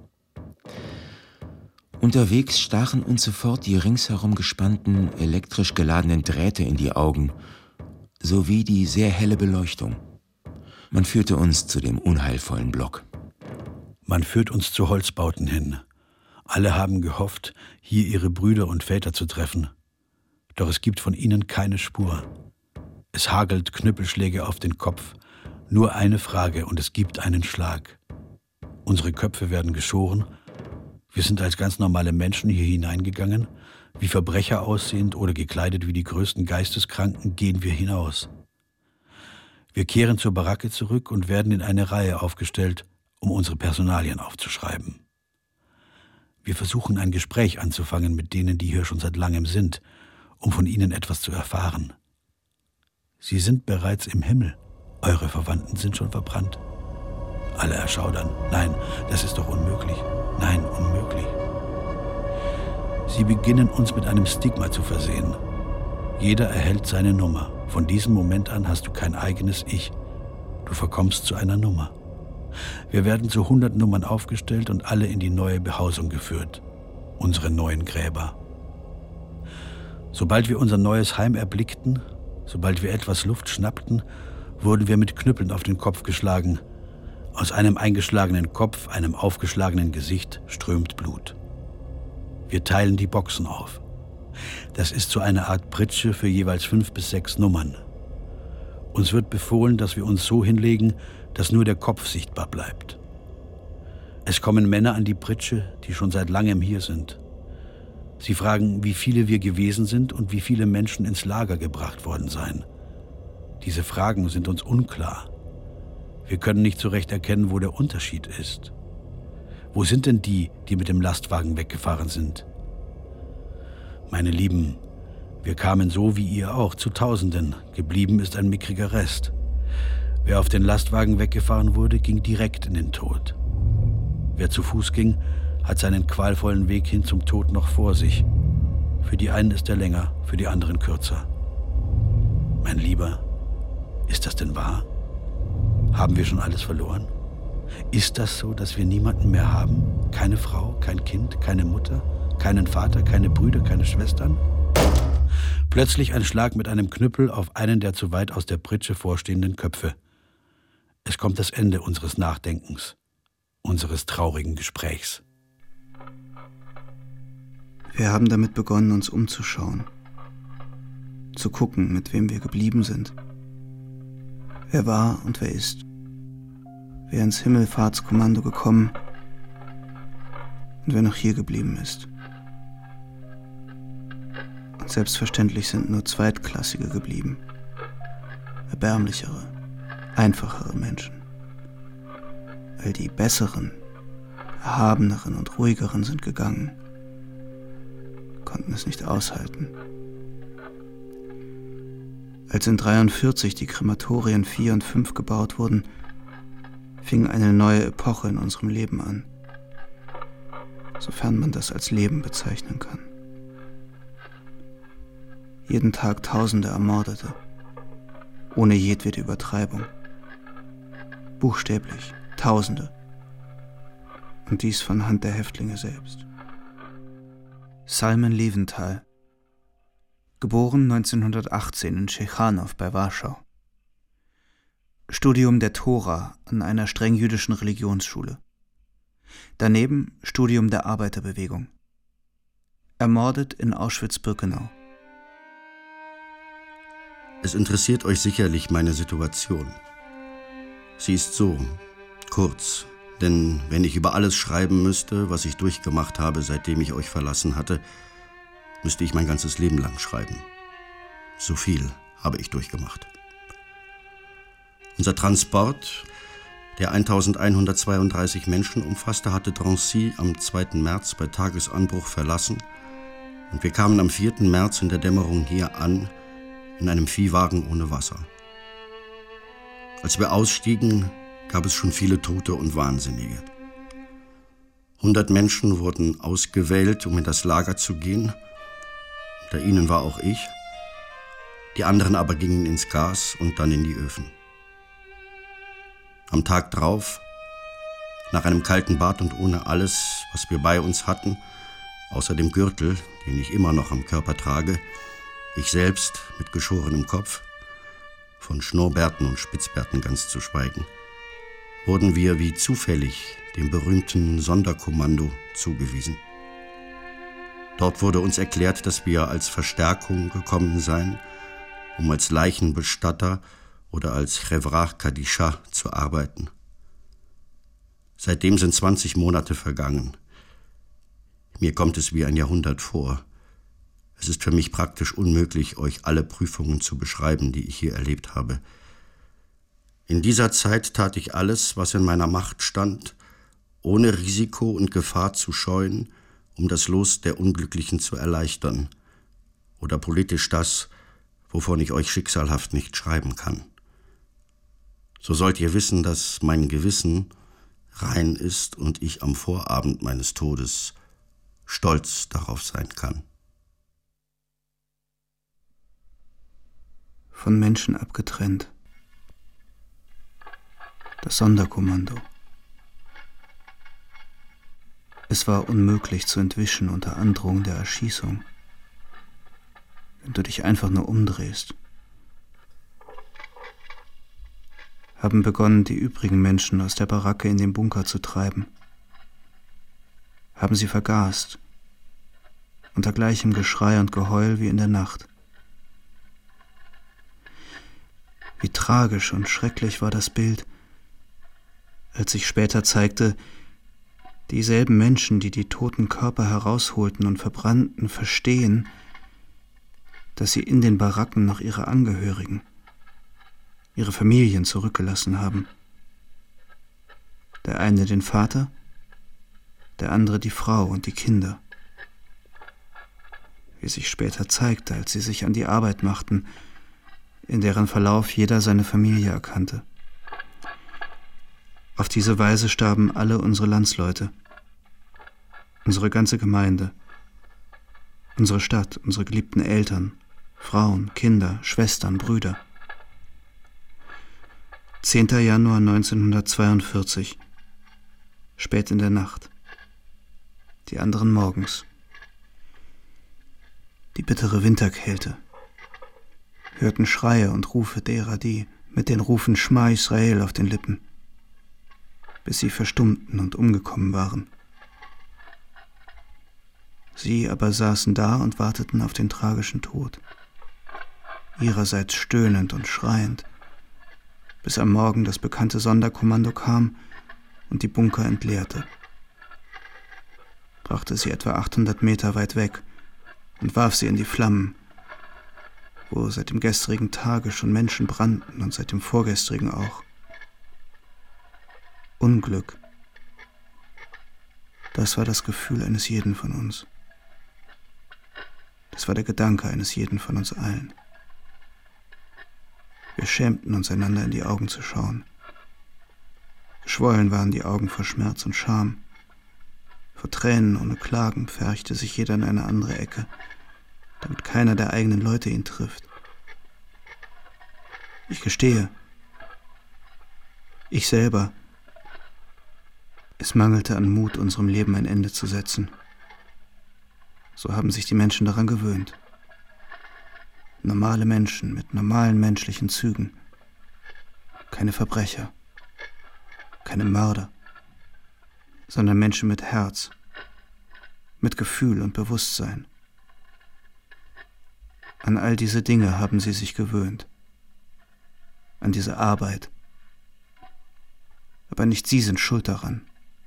Unterwegs stachen uns sofort die ringsherum gespannten, elektrisch geladenen Drähte in die Augen, sowie die sehr helle Beleuchtung. Man führte uns zu dem unheilvollen Block. Man führt uns zu Holzbauten hin. Alle haben gehofft, hier ihre Brüder und Väter zu treffen. Doch es gibt von ihnen keine Spur. Es hagelt Knüppelschläge auf den Kopf. Nur eine Frage und es gibt einen Schlag. Unsere Köpfe werden geschoren. Wir sind als ganz normale Menschen hier hineingegangen. Wie Verbrecher aussehend oder gekleidet wie die größten Geisteskranken gehen wir hinaus. Wir kehren zur Baracke zurück und werden in eine Reihe aufgestellt, um unsere Personalien aufzuschreiben. Wir versuchen ein Gespräch anzufangen mit denen, die hier schon seit langem sind, um von ihnen etwas zu erfahren. Sie sind bereits im Himmel. Eure Verwandten sind schon verbrannt. Alle erschaudern. Nein, das ist doch unmöglich. Nein, unmöglich. Sie beginnen uns mit einem Stigma zu versehen. Jeder erhält seine Nummer. Von diesem Moment an hast du kein eigenes Ich. Du verkommst zu einer Nummer. Wir werden zu 100 Nummern aufgestellt und alle in die neue Behausung geführt. Unsere neuen Gräber. Sobald wir unser neues Heim erblickten, sobald wir etwas Luft schnappten, wurden wir mit Knüppeln auf den Kopf geschlagen. Aus einem eingeschlagenen Kopf, einem aufgeschlagenen Gesicht strömt Blut. Wir teilen die Boxen auf. Das ist so eine Art Pritsche für jeweils 5 bis 6 Nummern. Uns wird befohlen, dass wir uns so hinlegen, dass nur der Kopf sichtbar bleibt. Es kommen Männer an die Pritsche, die schon seit langem hier sind. Sie fragen, wie viele wir gewesen sind und wie viele Menschen ins Lager gebracht worden seien. Diese Fragen sind uns unklar. Wir können nicht so recht erkennen, wo der Unterschied ist. Wo sind denn die, die mit dem Lastwagen weggefahren sind? Meine Lieben, wir kamen so wie ihr auch zu Tausenden. Geblieben ist ein mickriger Rest. Wer auf den Lastwagen weggefahren wurde, ging direkt in den Tod. Wer zu Fuß ging, hat seinen qualvollen Weg hin zum Tod noch vor sich. Für die einen ist er länger, für die anderen kürzer. Mein Lieber, ist das denn wahr? Haben wir schon alles verloren? Ist das so, dass wir niemanden mehr haben? Keine Frau, kein Kind, keine Mutter, keinen Vater, keine Brüder, keine Schwestern? Plötzlich ein Schlag mit einem Knüppel auf einen der zu weit aus der Pritsche vorstehenden Köpfe. Es kommt das Ende unseres Nachdenkens, unseres traurigen Gesprächs. Wir haben damit begonnen, uns umzuschauen, zu gucken, mit wem wir geblieben sind, wer war und wer ist, wer ins Himmelfahrtskommando gekommen und wer noch hier geblieben ist. Und selbstverständlich sind nur Zweitklassige geblieben, erbärmlichere, einfachere Menschen. All die besseren, erhabeneren und ruhigeren sind gegangen, konnten es nicht aushalten. Als in 1943 die Krematorien 4 und 5 gebaut wurden, fing eine neue Epoche in unserem Leben an, sofern man das als Leben bezeichnen kann. Jeden Tag Tausende Ermordete, ohne jedwede Übertreibung. Buchstäblich Tausende. Und dies von Hand der Häftlinge selbst. Salmen Leventhal, geboren 1918 in Ciechanów bei Warschau. Studium der Tora an einer streng jüdischen Religionsschule. Daneben Studium der Arbeiterbewegung. Ermordet in Auschwitz-Birkenau. Es interessiert euch sicherlich meine Situation. Sie ist so, kurz, denn wenn ich über alles schreiben müsste, was ich durchgemacht habe, seitdem ich euch verlassen hatte, müsste ich mein ganzes Leben lang schreiben. So viel habe ich durchgemacht. Unser Transport, der 1132 Menschen umfasste, hatte Drancy am 2. März bei Tagesanbruch verlassen und wir kamen am 4. März in der Dämmerung hier an, in einem Viehwagen ohne Wasser. Als wir ausstiegen, gab es schon viele Tote und Wahnsinnige. 100 Menschen wurden ausgewählt, um in das Lager zu gehen. Unter ihnen war auch ich. Die anderen aber gingen ins Gas und dann in die Öfen. Am Tag drauf, nach einem kalten Bad und ohne alles, was wir bei uns hatten, außer dem Gürtel, den ich immer noch am Körper trage, ich selbst mit geschorenem Kopf, von Schnurrbärten und Spitzbärten ganz zu schweigen, wurden wir wie zufällig dem berühmten Sonderkommando zugewiesen. Dort wurde uns erklärt, dass wir als Verstärkung gekommen seien, um als Leichenbestatter oder als Chevrach Kadisha zu arbeiten. Seitdem sind 20 Monate vergangen. Mir kommt es wie ein Jahrhundert vor. Es ist für mich praktisch unmöglich, euch alle Prüfungen zu beschreiben, die ich hier erlebt habe. In dieser Zeit tat ich alles, was in meiner Macht stand, ohne Risiko und Gefahr zu scheuen, um das Los der Unglücklichen zu erleichtern oder politisch das, wovon ich euch schicksalhaft nicht schreiben kann. So sollt ihr wissen, dass mein Gewissen rein ist und ich am Vorabend meines Todes stolz darauf sein kann. Von Menschen abgetrennt. Das Sonderkommando. Es war unmöglich zu entwischen unter Androhung der Erschießung, wenn du dich einfach nur umdrehst. Haben begonnen, die übrigen Menschen aus der Baracke in den Bunker zu treiben. Haben sie vergast, unter gleichem Geschrei und Geheul wie in der Nacht. Wie tragisch und schrecklich war das Bild, als sich später zeigte, Dieselben Menschen, die die toten Körper herausholten und verbrannten, verstehen, dass sie in den Baracken noch ihre Angehörigen, ihre Familien zurückgelassen haben. Der eine den Vater, der andere die Frau und die Kinder. Wie sich später zeigte, als sie sich an die Arbeit machten, in deren Verlauf jeder seine Familie erkannte. Auf diese Weise starben alle unsere Landsleute, unsere ganze Gemeinde, unsere Stadt, unsere geliebten Eltern, Frauen, Kinder, Schwestern, Brüder. 10. Januar 1942, spät in der Nacht, die anderen morgens. Die bittere Winterkälte, hörten Schreie und Rufe derer, die mit den Rufen Schma Israel auf den Lippen, bis sie verstummten und umgekommen waren. Sie aber saßen da und warteten auf den tragischen Tod, ihrerseits stöhnend und schreiend, bis am Morgen das bekannte Sonderkommando kam und die Bunker entleerte, brachte sie etwa 800 Meter weit weg und warf sie in die Flammen, wo seit dem gestrigen Tage schon Menschen brannten und seit dem vorgestrigen auch. Unglück, das war das Gefühl eines jeden von uns. Das war der Gedanke eines jeden von uns allen. Wir schämten uns, einander in die Augen zu schauen. Geschwollen waren die Augen vor Schmerz und Scham. Vor Tränen ohne Klagen pferchte sich jeder in eine andere Ecke, damit keiner der eigenen Leute ihn trifft. Ich gestehe, ich selber, es mangelte an Mut, unserem Leben ein Ende zu setzen. So haben sich die Menschen daran gewöhnt. Normale Menschen mit normalen menschlichen Zügen. Keine Verbrecher, keine Mörder, sondern Menschen mit Herz, mit Gefühl und Bewusstsein. An all diese Dinge haben sie sich gewöhnt, an diese Arbeit. Aber nicht sie sind schuld daran.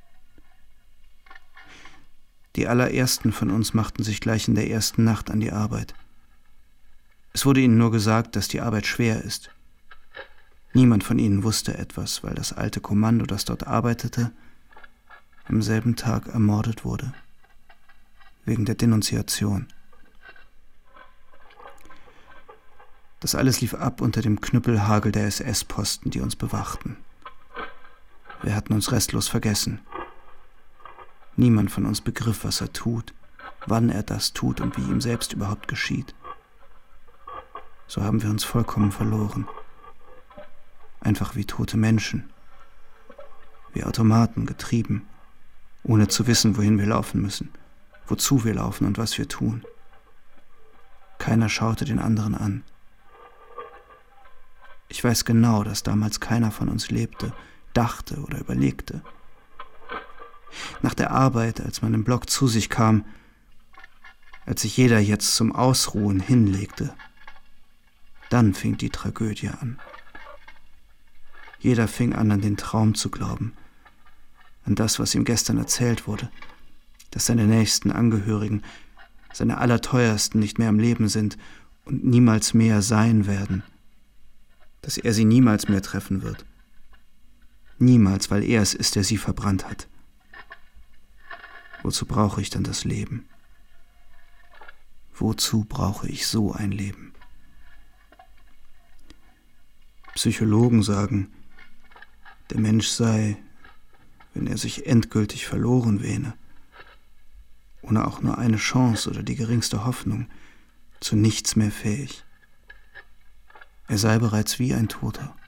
Die allerersten von uns machten sich gleich in der ersten Nacht an die Arbeit. Es wurde ihnen nur gesagt, dass die Arbeit schwer ist. Niemand von ihnen wusste etwas, weil das alte Kommando, das dort arbeitete, am selben Tag ermordet wurde, wegen der Denunziation. Das alles lief ab unter dem Knüppelhagel der SS-Posten, die uns bewachten. Wir hatten uns restlos vergessen. Niemand von uns begriff, was er tut, wann er das tut und wie ihm selbst überhaupt geschieht. So haben wir uns vollkommen verloren. Einfach wie tote Menschen, wie Automaten getrieben, ohne zu wissen, wohin wir laufen müssen, wozu wir laufen und was wir tun. Keiner schaute den anderen an. Ich weiß genau, dass damals keiner von uns lebte, dachte oder überlegte. Nach der Arbeit, als man im Block zu sich kam, als sich jeder jetzt zum Ausruhen hinlegte, dann fing die Tragödie an. Jeder fing an den Traum zu glauben, an das, was ihm gestern erzählt wurde, dass seine nächsten Angehörigen, seine Allerteuersten nicht mehr am Leben sind und niemals mehr sein werden, dass er sie niemals mehr treffen wird. Niemals, weil er es ist, der sie verbrannt hat. Wozu brauche ich dann das Leben? Wozu brauche ich so ein Leben? Psychologen sagen, der Mensch sei, wenn er sich endgültig verloren wähne, ohne auch nur eine Chance oder die geringste Hoffnung, zu nichts mehr fähig. Er sei bereits wie ein Toter.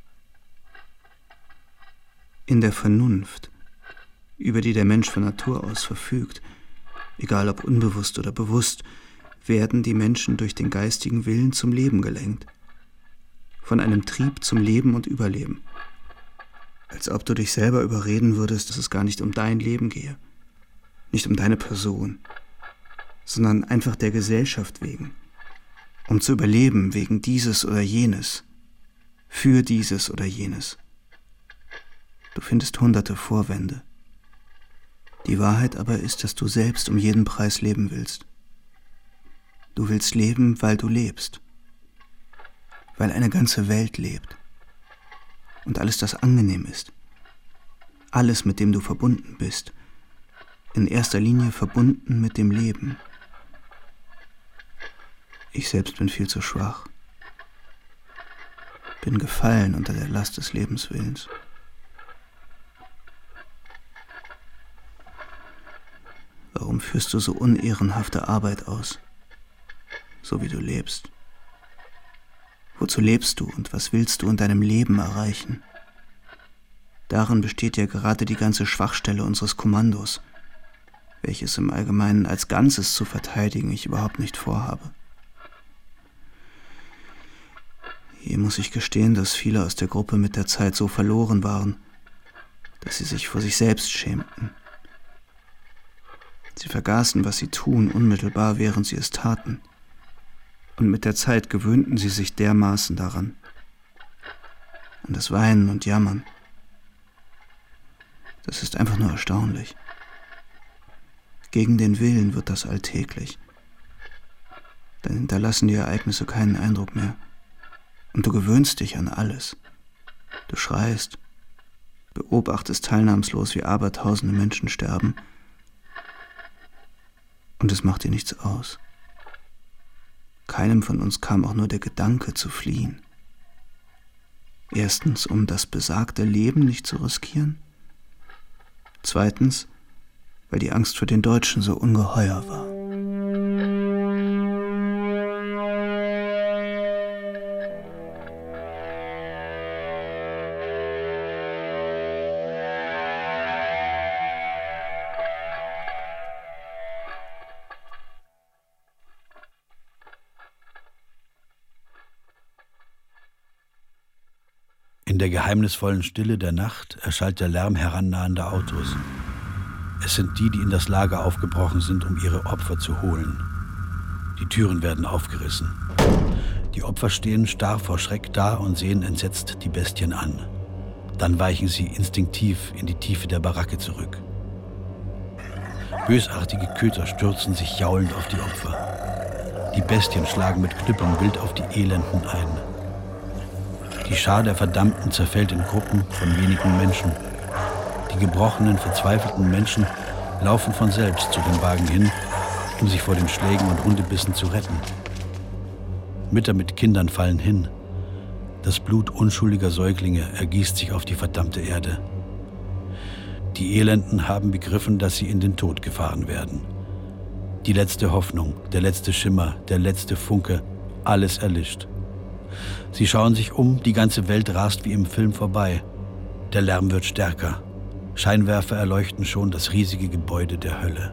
In der Vernunft, über die der Mensch von Natur aus verfügt, egal ob unbewusst oder bewusst, werden die Menschen durch den geistigen Willen zum Leben gelenkt. Von einem Trieb zum Leben und Überleben. Als ob du dich selber überreden würdest, dass es gar nicht um dein Leben gehe, nicht um deine Person, sondern einfach der Gesellschaft wegen, um zu überleben wegen dieses oder jenes, für dieses oder jenes. Du findest hunderte Vorwände. Die Wahrheit aber ist, dass du selbst um jeden Preis leben willst. Du willst leben, weil du lebst. Weil eine ganze Welt lebt. Und alles, das angenehm ist. Alles, mit dem du verbunden bist. In erster Linie verbunden mit dem Leben. Ich selbst bin viel zu schwach. Bin gefallen unter der Last des Lebenswillens. Warum führst du so unehrenhafte Arbeit aus, so wie du lebst? Wozu lebst du und was willst du in deinem Leben erreichen? Darin besteht ja gerade die ganze Schwachstelle unseres Kommandos, welches im Allgemeinen als Ganzes zu verteidigen ich überhaupt nicht vorhabe. Hier muss ich gestehen, dass viele aus der Gruppe mit der Zeit so verloren waren, dass sie sich vor sich selbst schämten. Sie vergaßen, was sie tun, unmittelbar, während sie es taten. Und mit der Zeit gewöhnten sie sich dermaßen daran. An das Weinen und Jammern. Das ist einfach nur erstaunlich. Gegen den Willen wird das alltäglich. Dann hinterlassen die Ereignisse keinen Eindruck mehr. Und du gewöhnst dich an alles. Du schreist, beobachtest teilnahmslos, wie abertausende Menschen sterben. Und es macht dir nichts aus. Keinem von uns kam auch nur der Gedanke zu fliehen. Erstens, um das besagte Leben nicht zu riskieren. Zweitens, weil die Angst vor den Deutschen so ungeheuer war. In der geheimnisvollen Stille der Nacht erschallt der Lärm herannahender Autos. Es sind die, die in das Lager aufgebrochen sind, um ihre Opfer zu holen. Die Türen werden aufgerissen. Die Opfer stehen starr vor Schreck da und sehen entsetzt die Bestien an. Dann weichen sie instinktiv in die Tiefe der Baracke zurück. Bösartige Köter stürzen sich jaulend auf die Opfer. Die Bestien schlagen mit Knüppeln wild auf die Elenden ein. Die Schar der Verdammten zerfällt in Gruppen von wenigen Menschen. Die gebrochenen, verzweifelten Menschen laufen von selbst zu dem Wagen hin, um sich vor den Schlägen und Hundebissen zu retten. Mütter mit Kindern fallen hin. Das Blut unschuldiger Säuglinge ergießt sich auf die verdammte Erde. Die Elenden haben begriffen, dass sie in den Tod gefahren werden. Die letzte Hoffnung, der letzte Schimmer, der letzte Funke, alles erlischt. Sie schauen sich um, die ganze Welt rast wie im Film vorbei. Der Lärm wird stärker. Scheinwerfer erleuchten schon das riesige Gebäude der Hölle.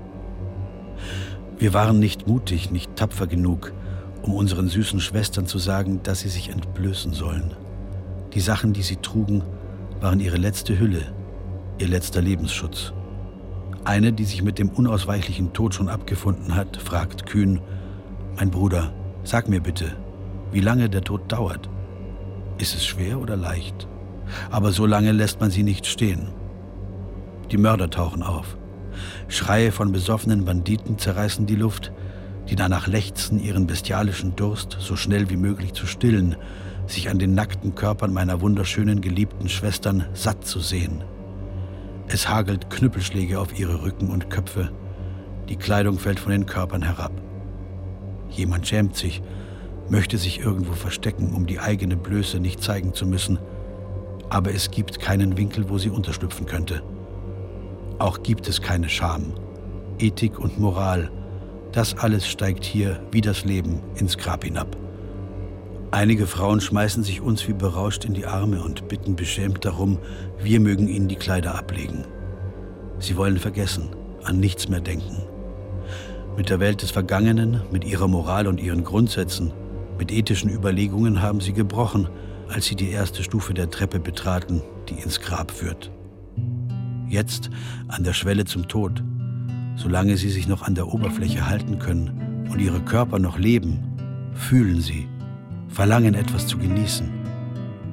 Wir waren nicht mutig, nicht tapfer genug, um unseren süßen Schwestern zu sagen, dass sie sich entblößen sollen. Die Sachen, die sie trugen, waren ihre letzte Hülle, ihr letzter Lebensschutz. Eine, die sich mit dem unausweichlichen Tod schon abgefunden hat, fragt kühn: Mein Bruder, sag mir bitte, wie lange der Tod dauert. Ist es schwer oder leicht? Aber so lange lässt man sie nicht stehen. Die Mörder tauchen auf. Schreie von besoffenen Banditen zerreißen die Luft, die danach lechzen, ihren bestialischen Durst so schnell wie möglich zu stillen, sich an den nackten Körpern meiner wunderschönen, geliebten Schwestern satt zu sehen. Es hagelt Knüppelschläge auf ihre Rücken und Köpfe. Die Kleidung fällt von den Körpern herab. Jemand schämt sich, möchte sich irgendwo verstecken, um die eigene Blöße nicht zeigen zu müssen. Aber es gibt keinen Winkel, wo sie unterschlüpfen könnte. Auch gibt es keine Scham. Ethik und Moral, das alles steigt hier wie das Leben ins Grab hinab. Einige Frauen schmeißen sich uns wie berauscht in die Arme und bitten beschämt darum, wir mögen ihnen die Kleider ablegen. Sie wollen vergessen, an nichts mehr denken. Mit der Welt des Vergangenen, mit ihrer Moral und ihren Grundsätzen, mit ethischen Überlegungen haben sie gebrochen, als sie die erste Stufe der Treppe betraten, die ins Grab führt. Jetzt, an der Schwelle zum Tod, solange sie sich noch an der Oberfläche halten können und ihre Körper noch leben, fühlen sie, verlangen etwas zu genießen.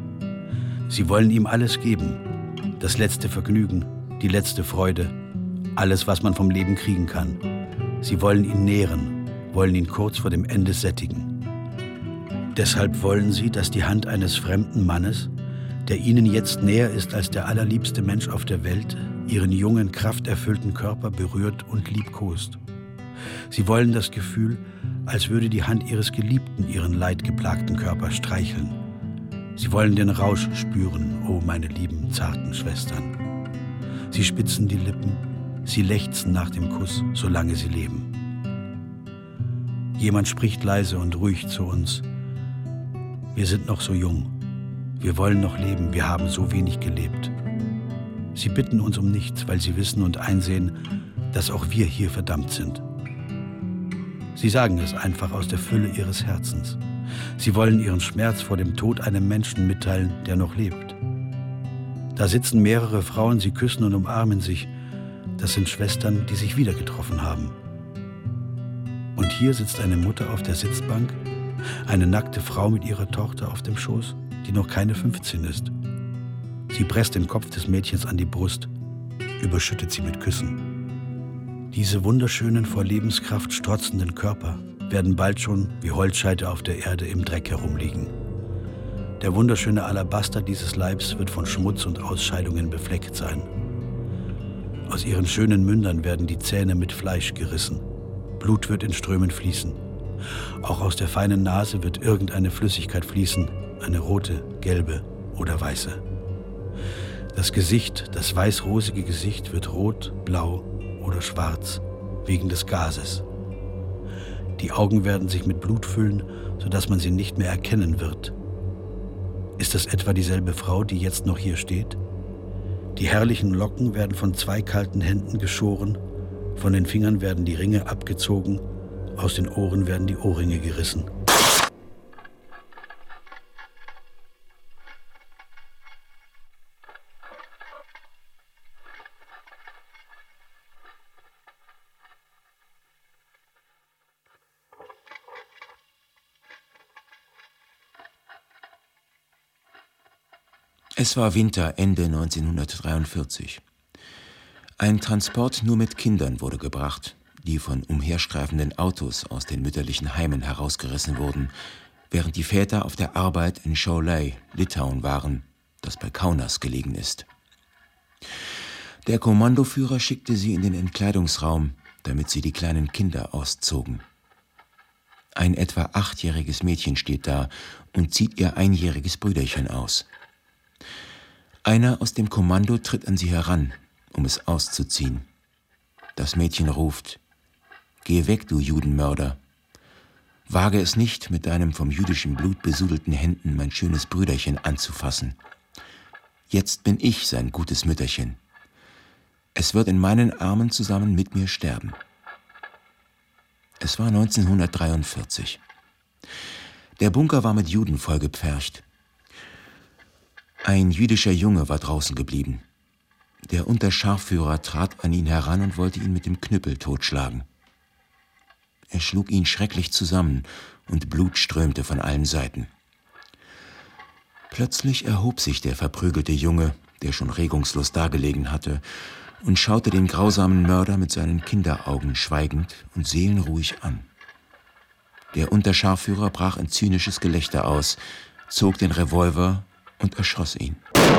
Sie wollen ihm alles geben, das letzte Vergnügen, die letzte Freude, Alles, was man vom Leben kriegen kann. Sie wollen ihn nähren, wollen ihn kurz vor dem Ende sättigen. Deshalb wollen sie, dass die Hand eines fremden Mannes, der ihnen jetzt näher ist als der allerliebste Mensch auf der Welt, ihren jungen, krafterfüllten Körper berührt und liebkost. Sie wollen das Gefühl, als würde die Hand ihres Geliebten ihren leidgeplagten Körper streicheln. Sie wollen den Rausch spüren, oh meine lieben, zarten Schwestern. Sie spitzen die Lippen, sie lechzen nach dem Kuss, solange sie leben. Jemand spricht leise und ruhig zu uns. Wir sind noch so jung. Wir wollen noch leben, wir haben so wenig gelebt. Sie bitten uns um nichts, weil sie wissen und einsehen, dass auch wir hier verdammt sind. Sie sagen es einfach aus der Fülle ihres Herzens. Sie wollen ihren Schmerz vor dem Tod einem Menschen mitteilen, der noch lebt. Da sitzen mehrere Frauen, sie küssen und umarmen sich. Das sind Schwestern, die sich wieder getroffen haben. Und hier sitzt eine Mutter auf der Sitzbank, eine nackte Frau mit ihrer Tochter auf dem Schoß, die noch keine 15 ist. Sie presst den Kopf des Mädchens an die Brust, überschüttet sie mit Küssen. Diese wunderschönen, vor Lebenskraft strotzenden Körper werden bald schon wie Holzscheite auf der Erde im Dreck herumliegen. Der wunderschöne Alabaster dieses Leibs wird von Schmutz und Ausscheidungen befleckt sein. Aus ihren schönen Mündern werden die Zähne mit Fleisch gerissen. Blut wird in Strömen fließen. Auch aus der feinen Nase wird irgendeine Flüssigkeit fließen, eine rote, gelbe oder weiße. Das Gesicht, das weiß-rosige Gesicht wird rot, blau oder schwarz, wegen des Gases. Die Augen werden sich mit Blut füllen, sodass man sie nicht mehr erkennen wird. Ist das etwa dieselbe Frau, die jetzt noch hier steht? Die herrlichen Locken werden von 2 kalten Händen geschoren, von den Fingern werden die Ringe abgezogen, aus den Ohren werden die Ohrringe gerissen. Es war Winter, Ende 1943. Ein Transport nur mit Kindern wurde gebracht, die von umherstreifenden Autos aus den mütterlichen Heimen herausgerissen wurden, während die Väter auf der Arbeit in Šiauliai, Litauen waren, das bei Kaunas gelegen ist. Der Kommandoführer schickte sie in den Entkleidungsraum, damit sie die kleinen Kinder auszogen. Ein etwa 8-jähriges Mädchen steht da und zieht ihr 1-jähriges Brüderchen aus. Einer aus dem Kommando tritt an sie heran, um es auszuziehen. Das Mädchen ruft: »Geh weg, du Judenmörder! Wage es nicht, mit deinem vom jüdischen Blut besudelten Händen mein schönes Brüderchen anzufassen. Jetzt bin ich sein gutes Mütterchen. Es wird in meinen Armen zusammen mit mir sterben.« Es war 1943. Der Bunker war mit Juden vollgepfercht. Ein jüdischer Junge war draußen geblieben. Der Unterscharführer trat an ihn heran und wollte ihn mit dem Knüppel totschlagen. Er schlug ihn schrecklich zusammen und Blut strömte von allen Seiten. Plötzlich erhob sich der verprügelte Junge, der schon regungslos dagelegen hatte, und schaute den grausamen Mörder mit seinen Kinderaugen schweigend und seelenruhig an. Der Unterscharführer brach in zynisches Gelächter aus, zog den Revolver und erschoss ihn.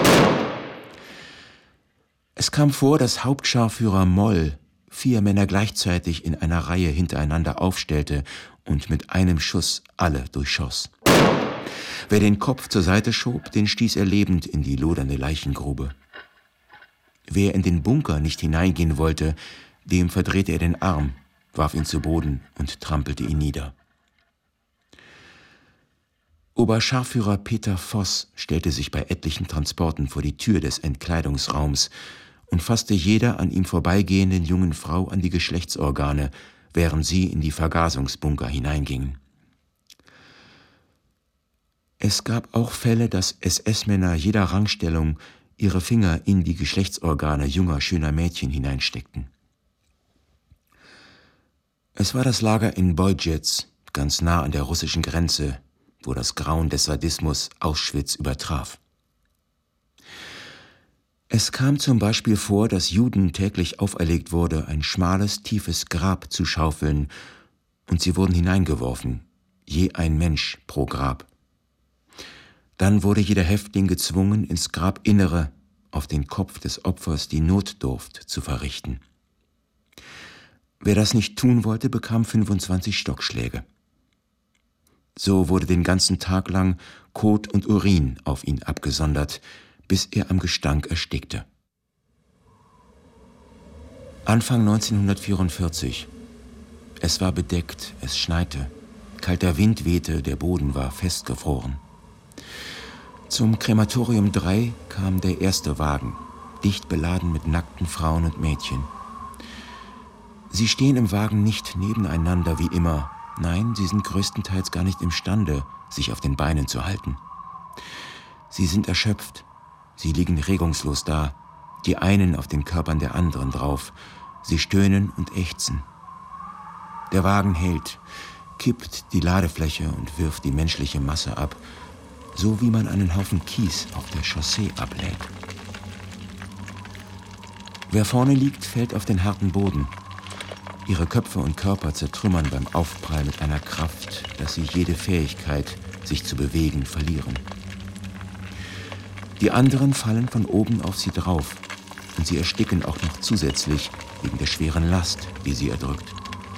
Es kam vor, dass Hauptscharführer Moll 4 Männer gleichzeitig in einer Reihe hintereinander aufstellte und mit einem Schuss alle durchschoss. Wer den Kopf zur Seite schob, den stieß er lebend in die lodernde Leichengrube. Wer in den Bunker nicht hineingehen wollte, dem verdrehte er den Arm, warf ihn zu Boden und trampelte ihn nieder. Oberscharführer Peter Voss stellte sich bei etlichen Transporten vor die Tür des Entkleidungsraums und fasste jeder an ihm vorbeigehenden jungen Frau an die Geschlechtsorgane, während sie in die Vergasungsbunker hineingingen. Es gab auch Fälle, dass SS-Männer jeder Rangstellung ihre Finger in die Geschlechtsorgane junger, schöner Mädchen hineinsteckten. Es war das Lager in Bojec, ganz nah an der russischen Grenze, wo das Grauen des Sadismus Auschwitz übertraf. Es kam zum Beispiel vor, dass Juden täglich auferlegt wurde, ein schmales, tiefes Grab zu schaufeln, und sie wurden hineingeworfen, je ein Mensch pro Grab. Dann wurde jeder Häftling gezwungen, ins Grabinnere auf den Kopf des Opfers die Notdurft zu verrichten. Wer das nicht tun wollte, bekam 25 Stockschläge. So wurde den ganzen Tag lang Kot und Urin auf ihn abgesondert, bis er am Gestank erstickte. Anfang 1944. Es war bedeckt, es schneite. Kalter Wind wehte, der Boden war festgefroren. Zum Krematorium 3 kam der erste Wagen, dicht beladen mit nackten Frauen und Mädchen. Sie stehen im Wagen nicht nebeneinander wie immer. Nein, sie sind größtenteils gar nicht imstande, sich auf den Beinen zu halten. Sie sind erschöpft. Sie liegen regungslos da, die einen auf den Körpern der anderen drauf. Sie stöhnen und ächzen. Der Wagen hält, kippt die Ladefläche und wirft die menschliche Masse ab, so wie man einen Haufen Kies auf der Chaussee ablädt. Wer vorne liegt, fällt auf den harten Boden. Ihre Köpfe und Körper zertrümmern beim Aufprall mit einer Kraft, dass sie jede Fähigkeit, sich zu bewegen, verlieren. Die anderen fallen von oben auf sie drauf und sie ersticken auch noch zusätzlich wegen der schweren Last, die sie erdrückt.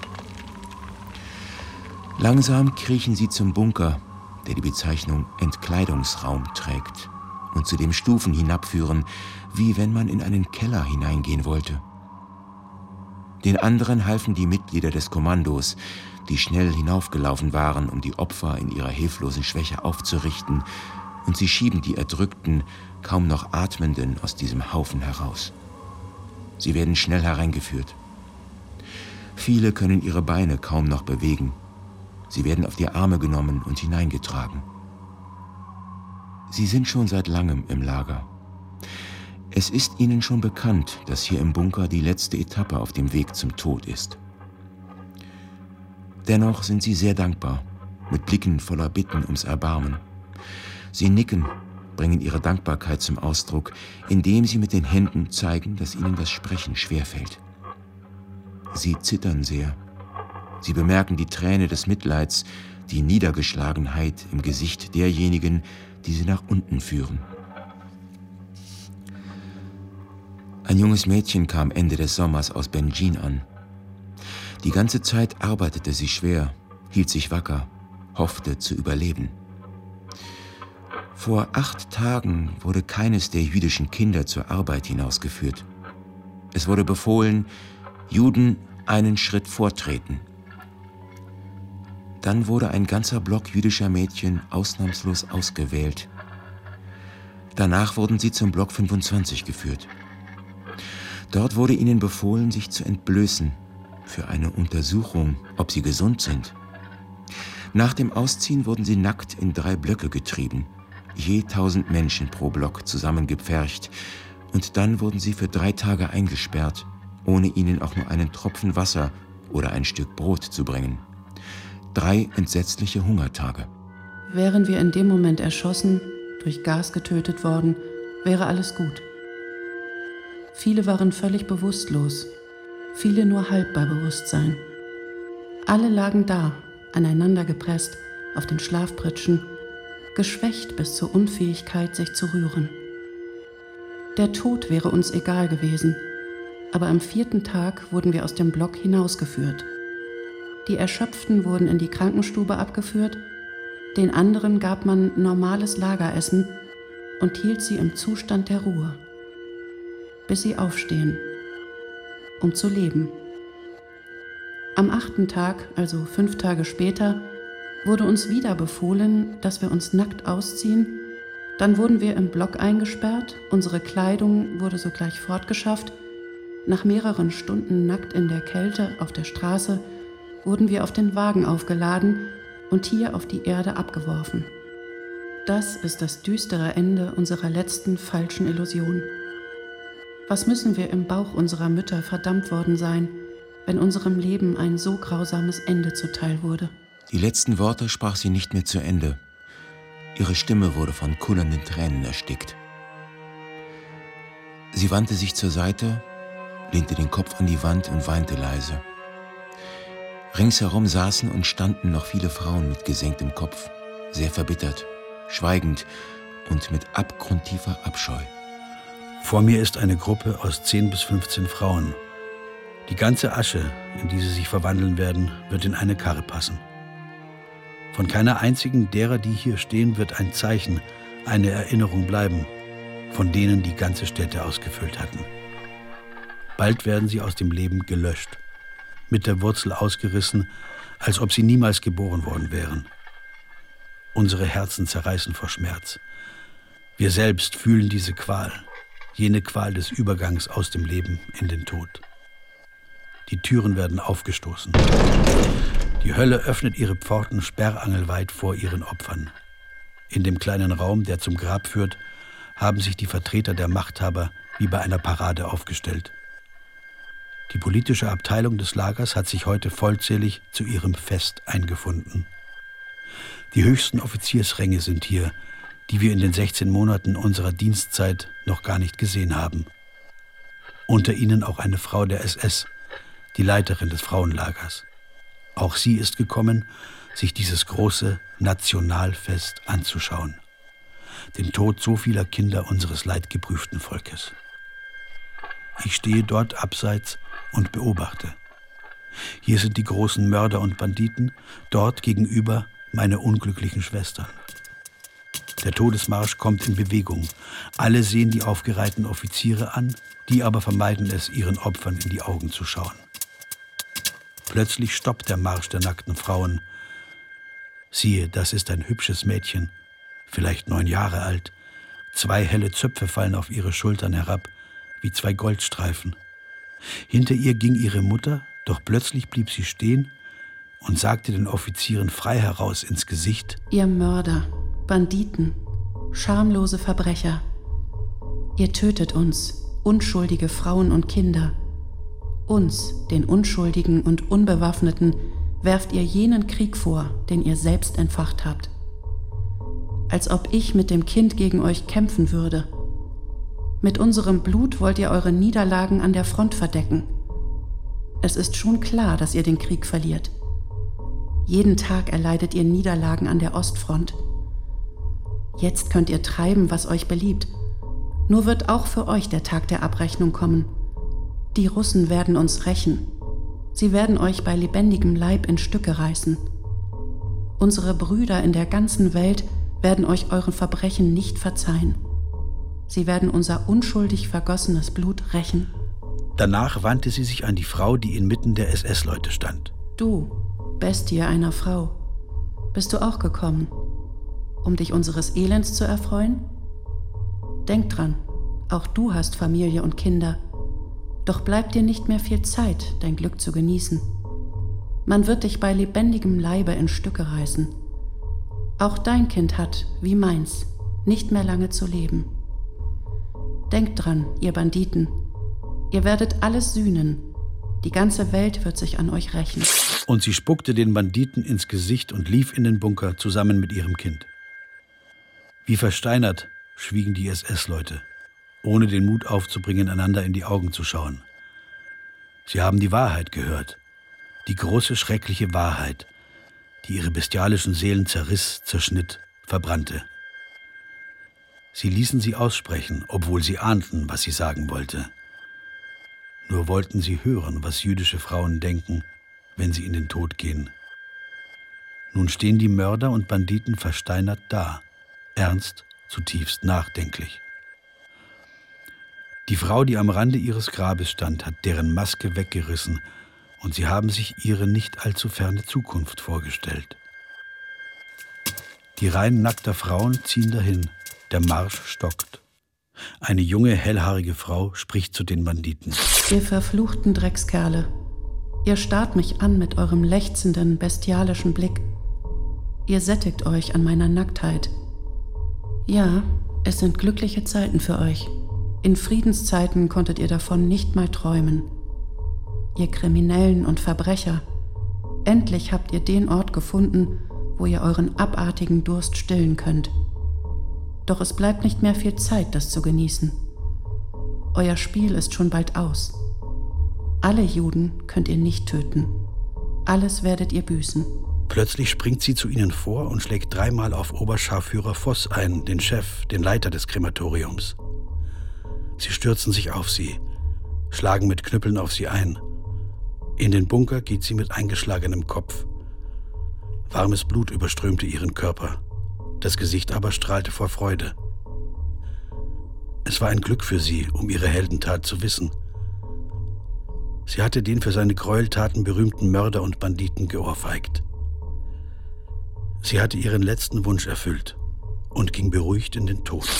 Langsam kriechen sie zum Bunker, der die Bezeichnung Entkleidungsraum trägt und zu dem Stufen hinabführen, wie wenn man in einen Keller hineingehen wollte. Den anderen halfen die Mitglieder des Kommandos, die schnell hinaufgelaufen waren, um die Opfer in ihrer hilflosen Schwäche aufzurichten, und sie schieben die Erdrückten, kaum noch Atmenden aus diesem Haufen heraus. Sie werden schnell hereingeführt. Viele können ihre Beine kaum noch bewegen. Sie werden auf die Arme genommen und hineingetragen. Sie sind schon seit langem im Lager. Es ist ihnen schon bekannt, dass hier im Bunker die letzte Etappe auf dem Weg zum Tod ist. Dennoch sind sie sehr dankbar, mit Blicken voller Bitten ums Erbarmen. Sie nicken, bringen ihre Dankbarkeit zum Ausdruck, indem sie mit den Händen zeigen, dass ihnen das Sprechen schwerfällt. Sie zittern sehr. Sie bemerken die Träne des Mitleids, die Niedergeschlagenheit im Gesicht derjenigen, die sie nach unten führen. Ein junges Mädchen kam Ende des Sommers aus Benjin an. Die ganze Zeit arbeitete sie schwer, hielt sich wacker, hoffte zu überleben. Vor 8 Tagen wurde keines der jüdischen Kinder zur Arbeit hinausgeführt. Es wurde befohlen, Juden einen Schritt vortreten. Dann wurde ein ganzer Block jüdischer Mädchen ausnahmslos ausgewählt. Danach wurden sie zum Block 25 geführt. Dort wurde ihnen befohlen, sich zu entblößen für eine Untersuchung, ob sie gesund sind. Nach dem Ausziehen wurden sie nackt in 3 Blöcke getrieben, je 1000 Menschen pro Block zusammengepfercht, und dann wurden sie für 3 Tage eingesperrt, ohne ihnen auch nur einen Tropfen Wasser oder ein Stück Brot zu bringen. 3 entsetzliche Hungertage. Wären wir in dem Moment erschossen, durch Gas getötet worden, wäre alles gut. Viele waren völlig bewusstlos, viele nur halb bei Bewusstsein. Alle lagen da, aneinander gepresst, auf den Schlafpritschen, geschwächt bis zur Unfähigkeit, sich zu rühren. Der Tod wäre uns egal gewesen, aber am 4. Tag wurden wir aus dem Block hinausgeführt. Die Erschöpften wurden in die Krankenstube abgeführt, den anderen gab man normales Lageressen und hielt sie im Zustand der Ruhe, bis sie aufstehen, um zu leben. Am 8. Tag, also 5 Tage später, wurde uns wieder befohlen, dass wir uns nackt ausziehen. Dann wurden wir im Block eingesperrt, unsere Kleidung wurde sogleich fortgeschafft. Nach mehreren Stunden nackt in der Kälte auf der Straße wurden wir auf den Wagen aufgeladen und hier auf die Erde abgeworfen. Das ist das düstere Ende unserer letzten falschen Illusion. Was müssen wir im Bauch unserer Mütter verdammt worden sein, wenn unserem Leben ein so grausames Ende zuteil wurde? Die letzten Worte sprach sie nicht mehr zu Ende. Ihre Stimme wurde von kullernden Tränen erstickt. Sie wandte sich zur Seite, lehnte den Kopf an die Wand und weinte leise. Ringsherum saßen und standen noch viele Frauen mit gesenktem Kopf, sehr verbittert, schweigend und mit abgrundtiefer Abscheu. Vor mir ist eine Gruppe aus 10 bis 15 Frauen. Die ganze Asche, in die sie sich verwandeln werden, wird in eine Karre passen. Von keiner einzigen derer, die hier stehen, wird ein Zeichen, eine Erinnerung bleiben, von denen die ganze Städte ausgefüllt hatten. Bald werden sie aus dem Leben gelöscht, mit der Wurzel ausgerissen, als ob sie niemals geboren worden wären. Unsere Herzen zerreißen vor Schmerz. Wir selbst fühlen diese Qual, jene Qual des Übergangs aus dem Leben in den Tod. Die Türen werden aufgestoßen. Die Hölle öffnet ihre Pforten sperrangelweit vor ihren Opfern. In dem kleinen Raum, der zum Grab führt, haben sich die Vertreter der Machthaber wie bei einer Parade aufgestellt. Die politische Abteilung des Lagers hat sich heute vollzählig zu ihrem Fest eingefunden. Die höchsten Offiziersränge sind hier, die wir in den 16 Monaten unserer Dienstzeit noch gar nicht gesehen haben. Unter ihnen auch eine Frau der SS, die Leiterin des Frauenlagers. Auch sie ist gekommen, sich dieses große Nationalfest anzuschauen. Den Tod so vieler Kinder unseres leidgeprüften Volkes. Ich stehe dort abseits und beobachte. Hier sind die großen Mörder und Banditen, dort gegenüber meine unglücklichen Schwestern. Der Todesmarsch kommt in Bewegung. Alle sehen die aufgereihten Offiziere an, die aber vermeiden es, ihren Opfern in die Augen zu schauen. Plötzlich stoppt der Marsch der nackten Frauen. Siehe, das ist ein hübsches Mädchen, vielleicht 9 Jahre alt. 2 helle Zöpfe fallen auf ihre Schultern herab, wie 2 Goldstreifen. Hinter ihr ging ihre Mutter, doch plötzlich blieb sie stehen und sagte den Offizieren frei heraus ins Gesicht: Ihr Mörder, Banditen, schamlose Verbrecher, ihr tötet uns, unschuldige Frauen und Kinder. Uns, den Unschuldigen und Unbewaffneten, werft ihr jenen Krieg vor, den ihr selbst entfacht habt. Als ob ich mit dem Kind gegen euch kämpfen würde. Mit unserem Blut wollt ihr eure Niederlagen an der Front verdecken. Es ist schon klar, dass ihr den Krieg verliert. Jeden Tag erleidet ihr Niederlagen an der Ostfront. Jetzt könnt ihr treiben, was euch beliebt. Nur wird auch für euch der Tag der Abrechnung kommen. Die Russen werden uns rächen. Sie werden euch bei lebendigem Leib in Stücke reißen. Unsere Brüder in der ganzen Welt werden euch euren Verbrechen nicht verzeihen. Sie werden unser unschuldig vergossenes Blut rächen. Danach wandte sie sich an die Frau, die inmitten der SS-Leute stand. Du, Bestie einer Frau, bist du auch gekommen, um dich unseres Elends zu erfreuen? Denk dran, auch du hast Familie und Kinder. Doch bleibt dir nicht mehr viel Zeit, dein Glück zu genießen. Man wird dich bei lebendigem Leibe in Stücke reißen. Auch dein Kind hat, wie meins, nicht mehr lange zu leben. Denkt dran, ihr Banditen, ihr werdet alles sühnen. Die ganze Welt wird sich an euch rächen. Und sie spuckte den Banditen ins Gesicht und lief in den Bunker zusammen mit ihrem Kind. Wie versteinert schwiegen die SS-Leute, ohne den Mut aufzubringen, einander in die Augen zu schauen. Sie haben die Wahrheit gehört, die große, schreckliche Wahrheit, die ihre bestialischen Seelen zerriss, zerschnitt, verbrannte. Sie ließen sie aussprechen, obwohl sie ahnten, was sie sagen wollte. Nur wollten sie hören, was jüdische Frauen denken, wenn sie in den Tod gehen. Nun stehen die Mörder und Banditen versteinert da, ernst, zutiefst nachdenklich. Die Frau, die am Rande ihres Grabes stand, hat deren Maske weggerissen und sie haben sich ihre nicht allzu ferne Zukunft vorgestellt. Die Reihen nackter Frauen ziehen dahin, der Marsch stockt. Eine junge, hellhaarige Frau spricht zu den Banditen. Ihr verfluchten Dreckskerle, ihr starrt mich an mit eurem lechzenden, bestialischen Blick. Ihr sättigt euch an meiner Nacktheit. Ja, es sind glückliche Zeiten für euch. In Friedenszeiten konntet ihr davon nicht mal träumen. Ihr Kriminellen und Verbrecher, endlich habt ihr den Ort gefunden, wo ihr euren abartigen Durst stillen könnt. Doch es bleibt nicht mehr viel Zeit, das zu genießen. Euer Spiel ist schon bald aus. Alle Juden könnt ihr nicht töten. Alles werdet ihr büßen. Plötzlich springt sie zu ihnen vor und schlägt 3-mal auf Oberscharführer Voss ein, den Chef, den Leiter des Krematoriums. Sie stürzen sich auf sie, schlagen mit Knüppeln auf sie ein. In den Bunker geht sie mit eingeschlagenem Kopf. Warmes Blut überströmte ihren Körper. Das Gesicht aber strahlte vor Freude. Es war ein Glück für sie, um ihre Heldentat zu wissen. Sie hatte den für seine Gräueltaten berühmten Mörder und Banditen geohrfeigt. Sie hatte ihren letzten Wunsch erfüllt und ging beruhigt in den Tod.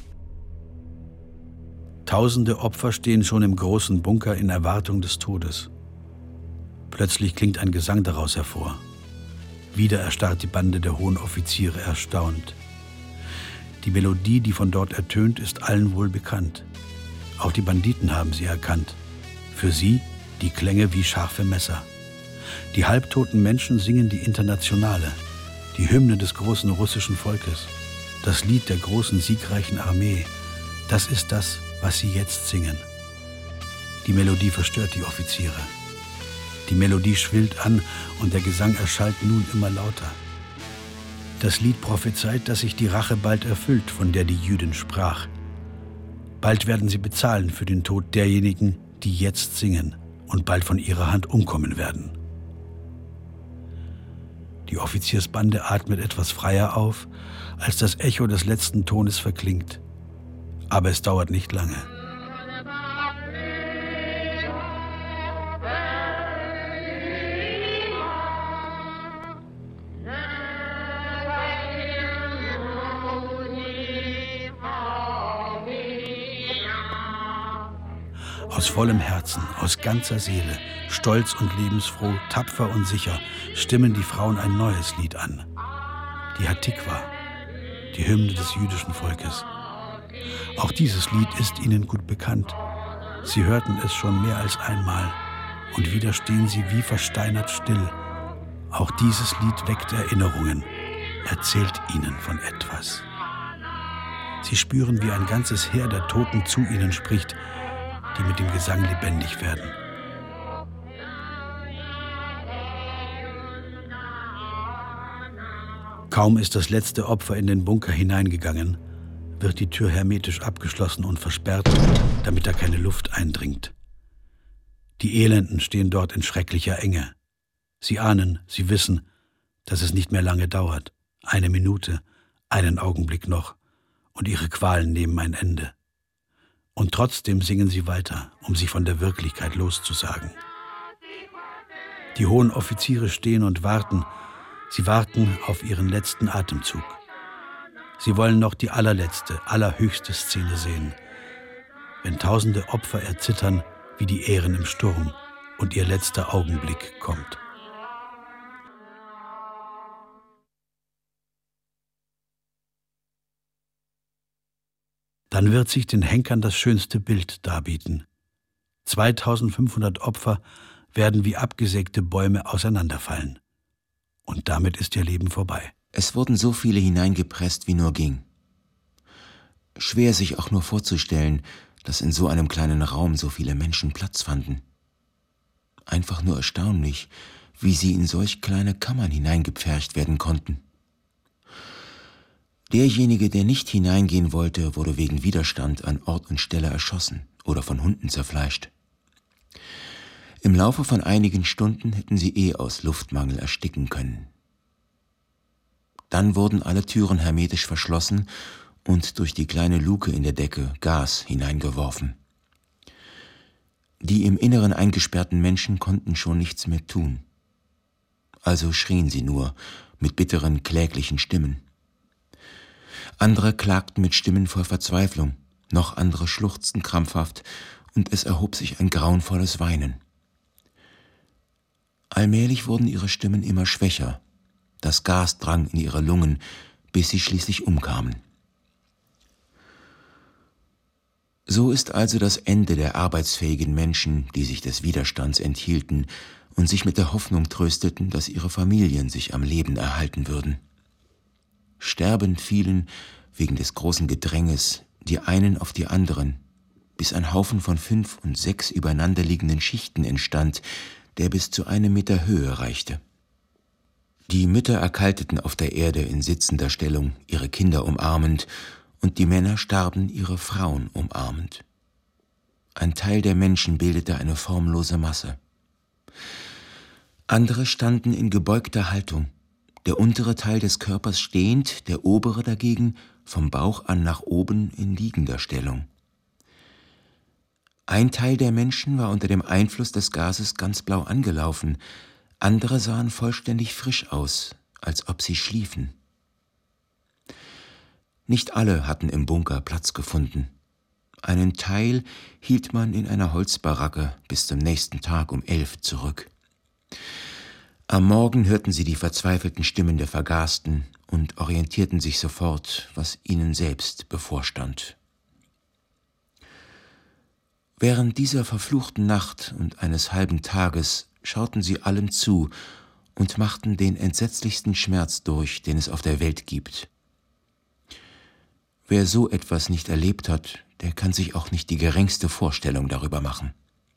Tausende Opfer stehen schon im großen Bunker in Erwartung des Todes. Plötzlich klingt ein Gesang daraus hervor. Wieder erstarrt die Bande der hohen Offiziere erstaunt. Die Melodie, die von dort ertönt, ist allen wohl bekannt. Auch die Banditen haben sie erkannt. Für sie die Klänge wie scharfe Messer. Die halbtoten Menschen singen die Internationale, die Hymne des großen russischen Volkes, das Lied der großen siegreichen Armee. Das ist das, was sie jetzt singen. Die Melodie verstört die Offiziere. Die Melodie schwillt an und der Gesang erschallt nun immer lauter. Das Lied prophezeit, dass sich die Rache bald erfüllt, von der die Jüdin sprach. Bald werden sie bezahlen für den Tod derjenigen, die jetzt singen und bald von ihrer Hand umkommen werden. Die Offiziersbande atmet etwas freier auf, als das Echo des letzten Tones verklingt. Aber es dauert nicht lange. Aus vollem Herzen, aus ganzer Seele, stolz und lebensfroh, tapfer und sicher, stimmen die Frauen ein neues Lied an. Die Hatikwa, die Hymne des jüdischen Volkes. Auch dieses Lied ist ihnen gut bekannt. Sie hörten es schon mehr als einmal und wieder stehen sie wie versteinert still. Auch dieses Lied weckt Erinnerungen, erzählt ihnen von etwas. Sie spüren, wie ein ganzes Heer der Toten zu ihnen spricht, die mit dem Gesang lebendig werden. Kaum ist das letzte Opfer in den Bunker hineingegangen, wird die Tür hermetisch abgeschlossen und versperrt, damit da keine Luft eindringt. Die Elenden stehen dort in schrecklicher Enge. Sie ahnen, sie wissen, dass es nicht mehr lange dauert. 1 Minute, einen Augenblick noch, und ihre Qualen nehmen ein Ende. Und trotzdem singen sie weiter, um sich von der Wirklichkeit loszusagen. Die hohen Offiziere stehen und warten. Sie warten auf ihren letzten Atemzug. Sie wollen noch die allerletzte, allerhöchste Szene sehen, wenn tausende Opfer erzittern wie die Ähren im Sturm und ihr letzter Augenblick kommt. Dann wird sich den Henkern das schönste Bild darbieten. 2500 Opfer werden wie abgesägte Bäume auseinanderfallen. Und damit ist ihr Leben vorbei. Es wurden so viele hineingepresst, wie nur ging. Schwer sich auch nur vorzustellen, dass in so einem kleinen Raum so viele Menschen Platz fanden. Einfach nur erstaunlich, wie sie in solch kleine Kammern hineingepfercht werden konnten. Derjenige, der nicht hineingehen wollte, wurde wegen Widerstand an Ort und Stelle erschossen oder von Hunden zerfleischt. Im Laufe von einigen Stunden hätten sie aus Luftmangel ersticken können. Dann wurden alle Türen hermetisch verschlossen und durch die kleine Luke in der Decke Gas hineingeworfen. Die im Inneren eingesperrten Menschen konnten schon nichts mehr tun. Also schrien sie nur mit bitteren, kläglichen Stimmen. Andere klagten mit Stimmen voll Verzweiflung, noch andere schluchzten krampfhaft und es erhob sich ein grauenvolles Weinen. Allmählich wurden ihre Stimmen immer schwächer. Das Gas drang in ihre Lungen, bis sie schließlich umkamen. So ist also das Ende der arbeitsfähigen Menschen, die sich des Widerstands enthielten und sich mit der Hoffnung trösteten, dass ihre Familien sich am Leben erhalten würden. Sterbend fielen, wegen des großen Gedränges, die einen auf die anderen, bis ein Haufen von 5 und 6 übereinanderliegenden Schichten entstand, der bis zu 1 Meter Höhe reichte. Die Mütter erkalteten auf der Erde in sitzender Stellung, ihre Kinder umarmend, und die Männer starben, ihre Frauen umarmend. Ein Teil der Menschen bildete eine formlose Masse. Andere standen in gebeugter Haltung, der untere Teil des Körpers stehend, der obere dagegen vom Bauch an nach oben in liegender Stellung. Ein Teil der Menschen war unter dem Einfluss des Gases ganz blau angelaufen, andere sahen vollständig frisch aus, als ob sie schliefen. Nicht alle hatten im Bunker Platz gefunden. Einen Teil hielt man in einer Holzbaracke bis zum nächsten Tag um 11 zurück. Am Morgen hörten sie die verzweifelten Stimmen der Vergasten und orientierten sich sofort, was ihnen selbst bevorstand. Während dieser verfluchten Nacht und eines halben Tages schauten sie allem zu und machten den entsetzlichsten Schmerz durch, den es auf der Welt gibt. Wer so etwas nicht erlebt hat, der kann sich auch nicht die geringste Vorstellung darüber machen.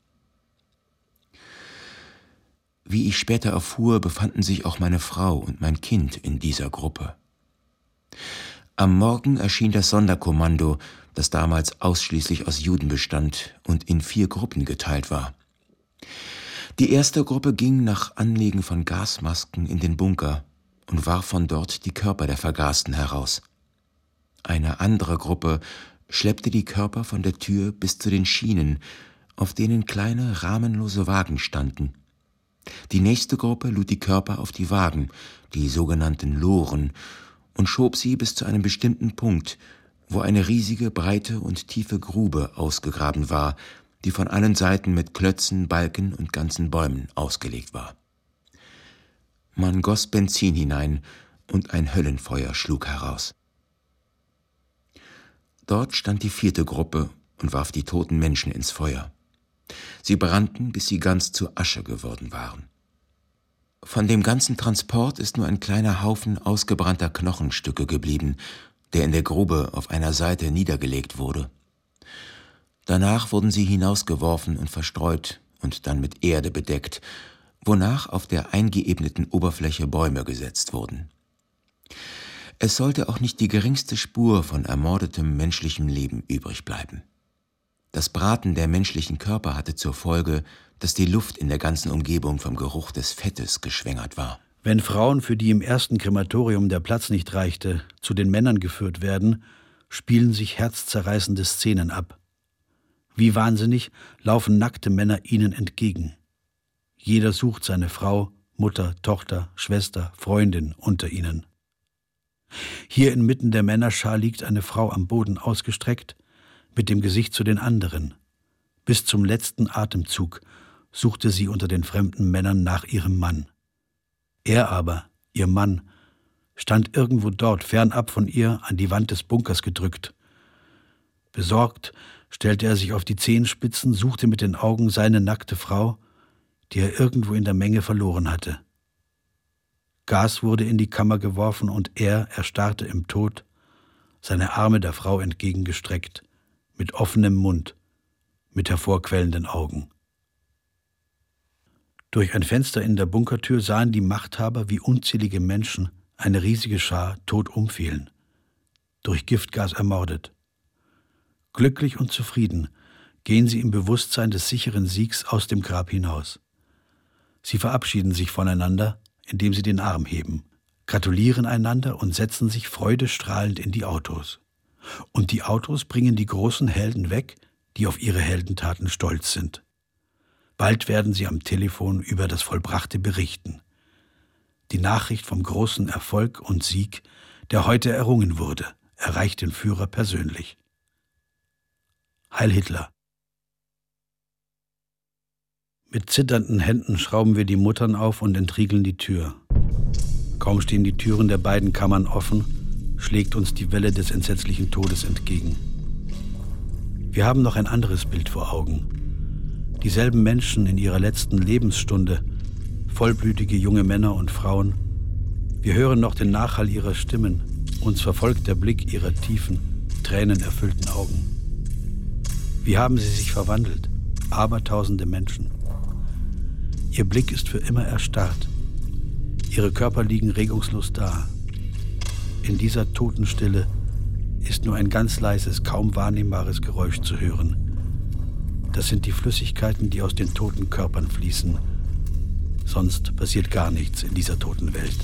Wie ich später erfuhr, befanden sich auch meine Frau und mein Kind in dieser Gruppe. Am Morgen erschien das Sonderkommando, das damals ausschließlich aus Juden bestand und in 4 Gruppen geteilt war. Die erste Gruppe ging nach Anlegen von Gasmasken in den Bunker und warf von dort die Körper der Vergasten heraus. Eine andere Gruppe schleppte die Körper von der Tür bis zu den Schienen, auf denen kleine, rahmenlose Wagen standen. Die nächste Gruppe lud die Körper auf die Wagen, die sogenannten Loren, und schob sie bis zu einem bestimmten Punkt, wo eine riesige, breite und tiefe Grube ausgegraben war, die von allen Seiten mit Klötzen, Balken und ganzen Bäumen ausgelegt war. Man goss Benzin hinein und ein Höllenfeuer schlug heraus. Dort stand die 4. Gruppe und warf die toten Menschen ins Feuer. Sie brannten, bis sie ganz zu Asche geworden waren. Von dem ganzen Transport ist nur ein kleiner Haufen ausgebrannter Knochenstücke geblieben, der in der Grube auf einer Seite niedergelegt wurde. Danach wurden sie hinausgeworfen und verstreut und dann mit Erde bedeckt, wonach auf der eingeebneten Oberfläche Bäume gesetzt wurden. Es sollte auch nicht die geringste Spur von ermordetem menschlichem Leben übrig bleiben. Das Braten der menschlichen Körper hatte zur Folge, dass die Luft in der ganzen Umgebung vom Geruch des Fettes geschwängert war. Wenn Frauen, für die im ersten Krematorium der Platz nicht reichte, zu den Männern geführt werden, spielen sich herzzerreißende Szenen ab. Wie wahnsinnig laufen nackte Männer ihnen entgegen. Jeder sucht seine Frau, Mutter, Tochter, Schwester, Freundin unter ihnen. Hier inmitten der Männerschar liegt eine Frau am Boden ausgestreckt, mit dem Gesicht zu den anderen. Bis zum letzten Atemzug suchte sie unter den fremden Männern nach ihrem Mann. Er aber, ihr Mann, stand irgendwo dort, fernab von ihr, an die Wand des Bunkers gedrückt. Besorgt stellte er sich auf die Zehenspitzen, suchte mit den Augen seine nackte Frau, die er irgendwo in der Menge verloren hatte. Gas wurde in die Kammer geworfen und er erstarrte im Tod, seine Arme der Frau entgegengestreckt, mit offenem Mund, mit hervorquellenden Augen. Durch ein Fenster in der Bunkertür sahen die Machthaber, wie unzählige Menschen, eine riesige Schar, tot umfielen, durch Giftgas ermordet. Glücklich und zufrieden gehen sie im Bewusstsein des sicheren Siegs aus dem Grab hinaus. Sie verabschieden sich voneinander, indem sie den Arm heben, gratulieren einander und setzen sich freudestrahlend in die Autos. Und die Autos bringen die großen Helden weg, die auf ihre Heldentaten stolz sind. Bald werden sie am Telefon über das Vollbrachte berichten. Die Nachricht vom großen Erfolg und Sieg, der heute errungen wurde, erreicht den Führer persönlich. Heil Hitler! Mit zitternden Händen schrauben wir die Muttern auf und entriegeln die Tür. Kaum stehen die Türen der beiden Kammern offen, schlägt uns die Welle des entsetzlichen Todes entgegen. Wir haben noch ein anderes Bild vor Augen. Dieselben Menschen in ihrer letzten Lebensstunde, vollblütige junge Männer und Frauen. Wir hören noch den Nachhall ihrer Stimmen, uns verfolgt der Blick ihrer tiefen, tränenerfüllten Augen. Wie haben sie sich verwandelt? Abertausende Menschen. Ihr Blick ist für immer erstarrt. Ihre Körper liegen regungslos da. In dieser Totenstille ist nur ein ganz leises, kaum wahrnehmbares Geräusch zu hören. Das sind die Flüssigkeiten, die aus den toten Körpern fließen. Sonst passiert gar nichts in dieser toten Welt.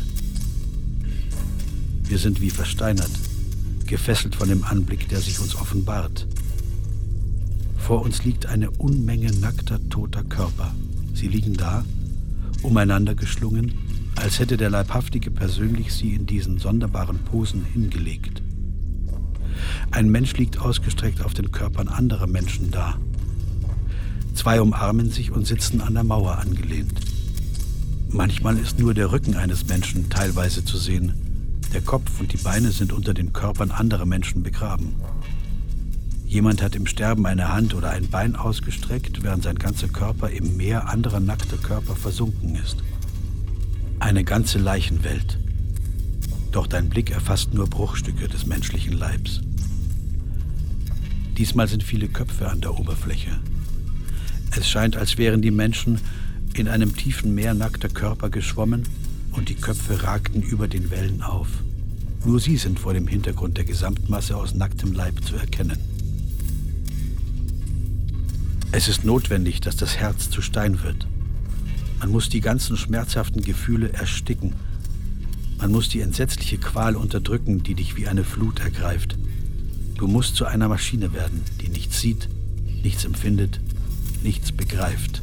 Wir sind wie versteinert, gefesselt von dem Anblick, der sich uns offenbart. Vor uns liegt eine Unmenge nackter, toter Körper. Sie liegen da, umeinander geschlungen, als hätte der Leibhaftige persönlich sie in diesen sonderbaren Posen hingelegt. Ein Mensch liegt ausgestreckt auf den Körpern anderer Menschen da. Zwei umarmen sich und sitzen an der Mauer angelehnt. Manchmal ist nur der Rücken eines Menschen teilweise zu sehen. Der Kopf und die Beine sind unter den Körpern anderer Menschen begraben. Jemand hat im Sterben eine Hand oder ein Bein ausgestreckt, während sein ganzer Körper im Meer anderer nackter Körper versunken ist. Eine ganze Leichenwelt. Doch dein Blick erfasst nur Bruchstücke des menschlichen Leibs. Diesmal sind viele Köpfe an der Oberfläche. Es scheint, als wären die Menschen in einem tiefen Meer nackter Körper geschwommen und die Köpfe ragten über den Wellen auf. Nur sie sind vor dem Hintergrund der Gesamtmasse aus nacktem Leib zu erkennen. Es ist notwendig, dass das Herz zu Stein wird. Man muss die ganzen schmerzhaften Gefühle ersticken. Man muss die entsetzliche Qual unterdrücken, die dich wie eine Flut ergreift. Du musst zu einer Maschine werden, die nichts sieht, nichts empfindet, nichts begreift.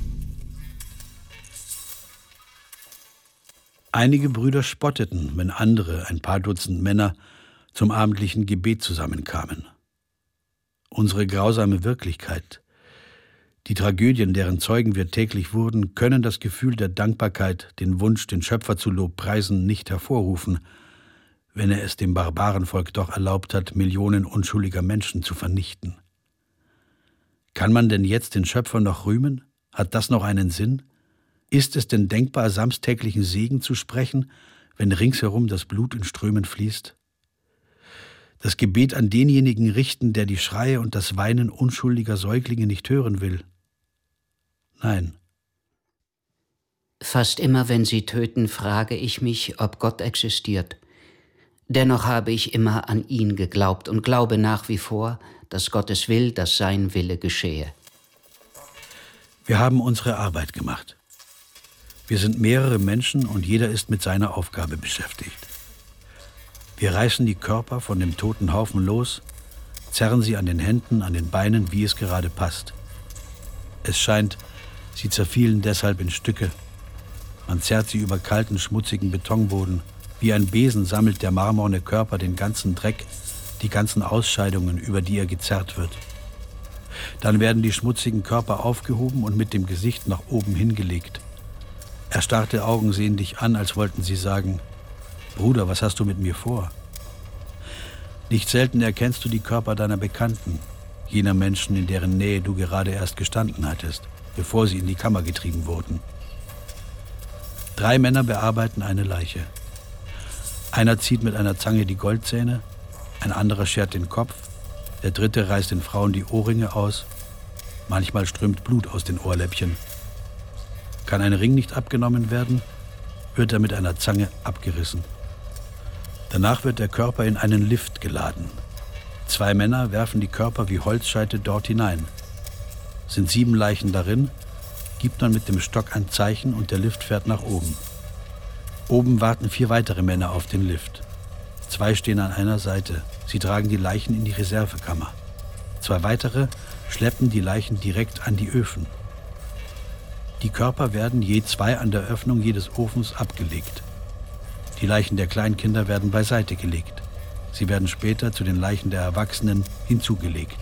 Einige Brüder spotteten, wenn andere, ein paar Dutzend Männer, zum abendlichen Gebet zusammenkamen. Unsere grausame Wirklichkeit, die Tragödien, deren Zeugen wir täglich wurden, können das Gefühl der Dankbarkeit, den Wunsch, den Schöpfer zu lobpreisen, nicht hervorrufen, wenn er es dem Barbarenvolk doch erlaubt hat, Millionen unschuldiger Menschen zu vernichten. Kann man denn jetzt den Schöpfer noch rühmen? Hat das noch einen Sinn? Ist es denn denkbar, samstäglichen Segen zu sprechen, wenn ringsherum das Blut in Strömen fließt? Das Gebet an denjenigen richten, der die Schreie und das Weinen unschuldiger Säuglinge nicht hören will? Nein. Fast immer, wenn sie töten, frage ich mich, ob Gott existiert. Dennoch habe ich immer an ihn geglaubt und glaube nach wie vor, dass Gott es will, dass sein Wille geschehe. Wir haben unsere Arbeit gemacht. Wir sind mehrere Menschen und jeder ist mit seiner Aufgabe beschäftigt. Wir reißen die Körper von dem toten Haufen los, zerren sie an den Händen, an den Beinen, wie es gerade passt. Es scheint, sie zerfielen deshalb in Stücke. Man zerrt sie über kalten, schmutzigen Betonboden. Wie ein Besen sammelt der marmorne Körper den ganzen Dreck, die ganzen Ausscheidungen, über die er gezerrt wird. Dann werden die schmutzigen Körper aufgehoben und mit dem Gesicht nach oben hingelegt. Erstarrte Augen sehen dich an, als wollten sie sagen: Bruder, was hast du mit mir vor? Nicht selten erkennst du die Körper deiner Bekannten, jener Menschen, in deren Nähe du gerade erst gestanden hattest, bevor sie in die Kammer getrieben wurden. 3 Männer bearbeiten eine Leiche. Einer zieht mit einer Zange die Goldzähne, ein anderer schert den Kopf, der dritte reißt den Frauen die Ohrringe aus. Manchmal strömt Blut aus den Ohrläppchen. Kann ein Ring nicht abgenommen werden, wird er mit einer Zange abgerissen. Danach wird der Körper in einen Lift geladen. 2 Männer werfen die Körper wie Holzscheite dort hinein. Sind 7 Leichen darin, gibt man mit dem Stock ein Zeichen und der Lift fährt nach oben. Oben warten 4 weitere Männer auf den Lift. 2 stehen an einer Seite. Sie tragen die Leichen in die Reservekammer. 2 weitere schleppen die Leichen direkt an die Öfen. Die Körper werden je 2 an der Öffnung jedes Ofens abgelegt. Die Leichen der Kleinkinder werden beiseite gelegt. Sie werden später zu den Leichen der Erwachsenen hinzugelegt.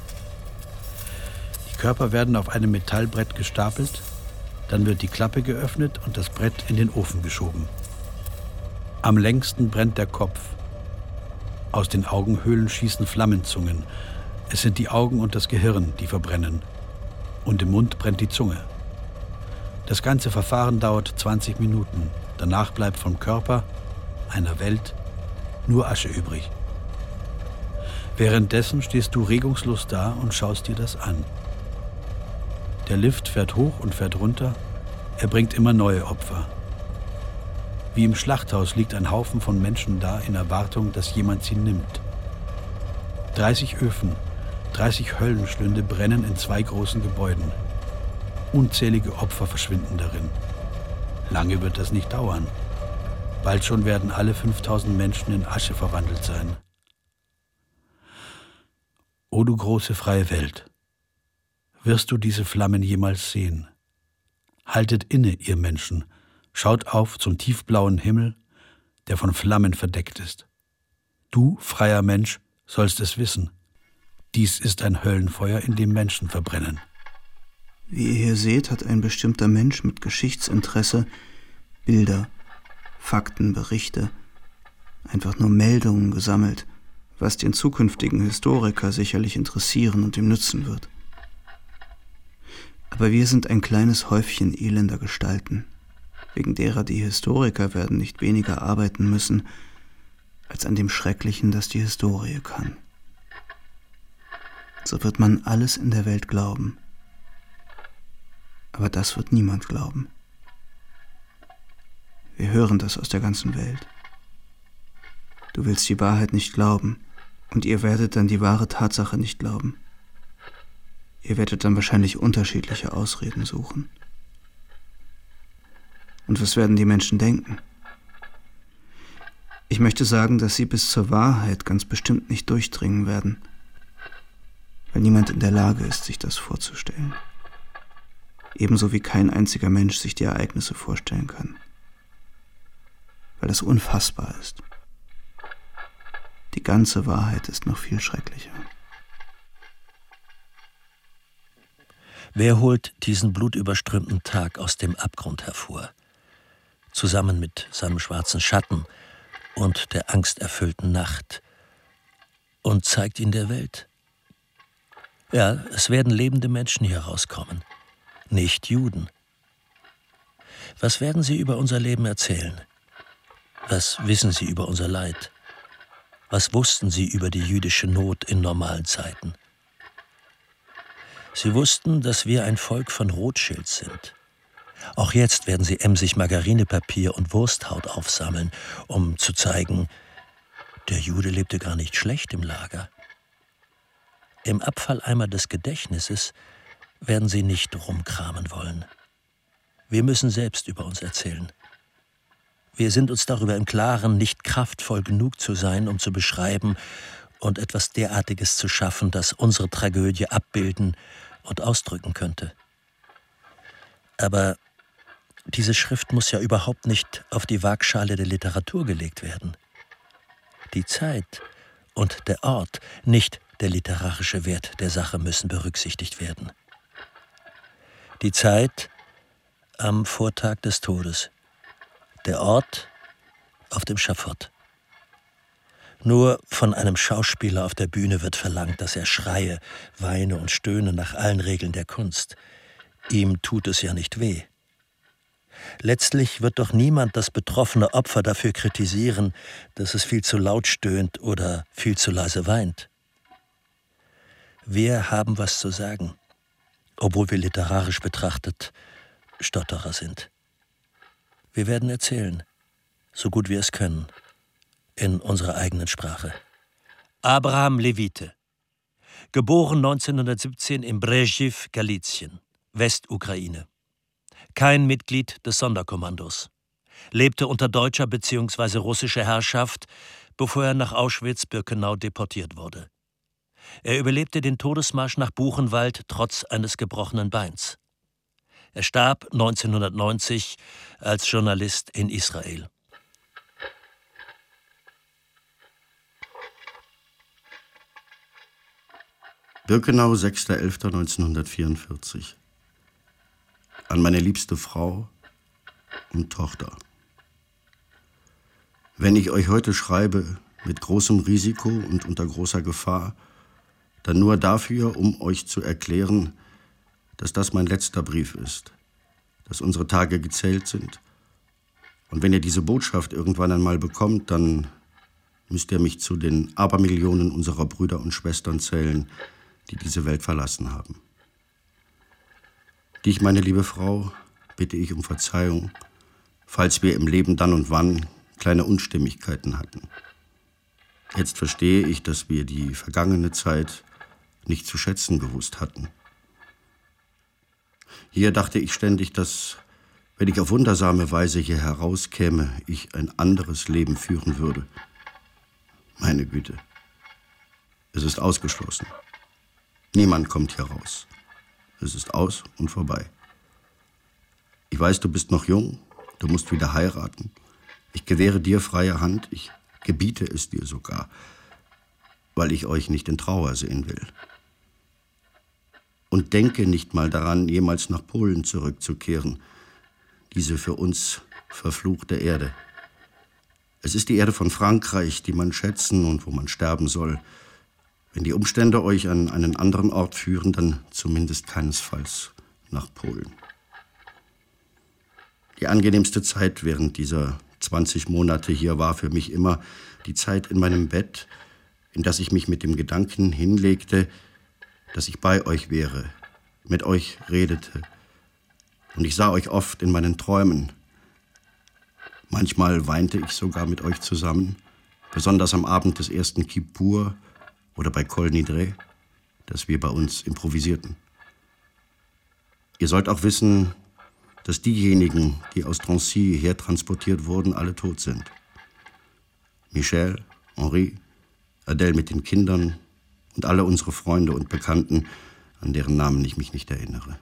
Die Körper werden auf einem Metallbrett gestapelt, dann wird die Klappe geöffnet und das Brett in den Ofen geschoben. Am längsten brennt der Kopf. Aus den Augenhöhlen schießen Flammenzungen. Es sind die Augen und das Gehirn, die verbrennen. Und im Mund brennt die Zunge. Das ganze Verfahren dauert 20 Minuten. Danach bleibt vom Körper, einer Welt, nur Asche übrig. Währenddessen stehst du regungslos da und schaust dir das an. Der Lift fährt hoch und fährt runter. Er bringt immer neue Opfer. Wie im Schlachthaus liegt ein Haufen von Menschen da in Erwartung, dass jemand sie nimmt. 30 Öfen, 30 Höllenschlünde brennen in 2 großen Gebäuden. Unzählige Opfer verschwinden darin. Lange wird das nicht dauern. Bald schon werden alle 5000 Menschen in Asche verwandelt sein. O du große freie Welt, wirst du diese Flammen jemals sehen? Haltet inne, ihr Menschen, schaut auf zum tiefblauen Himmel, der von Flammen verdeckt ist. Du, freier Mensch, sollst es wissen. Dies ist ein Höllenfeuer, in dem Menschen verbrennen. Wie ihr hier seht, hat ein bestimmter Mensch mit Geschichtsinteresse Bilder, Fakten, Berichte, einfach nur Meldungen gesammelt, was den zukünftigen Historiker sicherlich interessieren und ihm nützen wird. Aber wir sind ein kleines Häufchen elender Gestalten, wegen derer die Historiker werden nicht weniger arbeiten müssen, als an dem Schrecklichen, das die Historie kann. So wird man alles in der Welt glauben. Aber das wird niemand glauben. Wir hören das aus der ganzen Welt. Du willst die Wahrheit nicht glauben und ihr werdet dann die wahre Tatsache nicht glauben. Ihr werdet dann wahrscheinlich unterschiedliche Ausreden suchen. Und was werden die Menschen denken? Ich möchte sagen, dass sie bis zur Wahrheit ganz bestimmt nicht durchdringen werden, weil niemand in der Lage ist, sich das vorzustellen. Ebenso wie kein einziger Mensch sich die Ereignisse vorstellen kann, weil das unfassbar ist. Die ganze Wahrheit ist noch viel schrecklicher. Wer holt diesen blutüberströmten Tag aus dem Abgrund hervor, zusammen mit seinem schwarzen Schatten und der angsterfüllten Nacht, und zeigt ihn der Welt? Ja, es werden lebende Menschen hier rauskommen, nicht Juden. Was werden sie über unser Leben erzählen? Was wissen sie über unser Leid? Was wussten sie über die jüdische Not in normalen Zeiten? Sie wussten, dass wir ein Volk von Rothschilds sind. Auch jetzt werden sie emsig Margarinepapier und Wursthaut aufsammeln, um zu zeigen, der Jude lebte gar nicht schlecht im Lager. Im Abfalleimer des Gedächtnisses werden sie nicht rumkramen wollen. Wir müssen selbst über uns erzählen. Wir sind uns darüber im Klaren, nicht kraftvoll genug zu sein, um zu beschreiben und etwas derartiges zu schaffen, das unsere Tragödie abbilden und ausdrücken könnte. Aber diese Schrift muss ja überhaupt nicht auf die Waagschale der Literatur gelegt werden. Die Zeit und der Ort, nicht der literarische Wert der Sache, müssen berücksichtigt werden. Die Zeit am Vortag des Todes, der Ort auf dem Schafott. Nur von einem Schauspieler auf der Bühne wird verlangt, dass er schreie, weine und stöhne nach allen Regeln der Kunst. Ihm tut es ja nicht weh. Letztlich wird doch niemand das betroffene Opfer dafür kritisieren, dass es viel zu laut stöhnt oder viel zu leise weint. Wir haben was zu sagen, obwohl wir literarisch betrachtet Stotterer sind. Wir werden erzählen, so gut wir es können, in unserer eigenen Sprache. Abraham Levite, geboren 1917 in Brzeźów, Galizien, Westukraine. Kein Mitglied des Sonderkommandos. Lebte unter deutscher bzw. russischer Herrschaft, bevor er nach Auschwitz-Birkenau deportiert wurde. Er überlebte den Todesmarsch nach Buchenwald trotz eines gebrochenen Beins. Er starb 1990 als Journalist in Israel. Birkenau, 6.11.1944. An meine liebste Frau und Tochter. Wenn ich euch heute schreibe, mit großem Risiko und unter großer Gefahr, dann nur dafür, um euch zu erklären, dass das mein letzter Brief ist, dass unsere Tage gezählt sind. Und wenn ihr diese Botschaft irgendwann einmal bekommt, dann müsst ihr mich zu den Abermillionen unserer Brüder und Schwestern zählen, die diese Welt verlassen haben. Dich, meine liebe Frau, bitte ich um Verzeihung, falls wir im Leben dann und wann kleine Unstimmigkeiten hatten. Jetzt verstehe ich, dass wir die vergangene Zeit nicht zu schätzen gewusst hatten. Hier dachte ich ständig, dass, wenn ich auf wundersame Weise hier herauskäme, ich ein anderes Leben führen würde. Meine Güte, es ist ausgeschlossen. Niemand kommt hier raus. Es ist aus und vorbei. Ich weiß, du bist noch jung, du musst wieder heiraten. Ich gewähre dir freie Hand, ich gebiete es dir sogar, weil ich euch nicht in Trauer sehen will. Und denke nicht mal daran, jemals nach Polen zurückzukehren, diese für uns verfluchte Erde. Es ist die Erde von Frankreich, die man schätzen und wo man sterben soll. Wenn die Umstände euch an einen anderen Ort führen, dann zumindest keinesfalls nach Polen. Die angenehmste Zeit während dieser 20 Monate hier war für mich immer die Zeit in meinem Bett, in das ich mich mit dem Gedanken hinlegte, dass ich bei euch wäre, mit euch redete. Und ich sah euch oft in meinen Träumen. Manchmal weinte ich sogar mit euch zusammen, besonders am Abend des ersten Kippur oder bei Kol Nidre, das wir bei uns improvisierten. Ihr sollt auch wissen, dass diejenigen, die aus Drancy hertransportiert wurden, alle tot sind. Michel, Henri, Adèle mit den Kindern und alle unsere Freunde und Bekannten, an deren Namen ich mich nicht erinnere.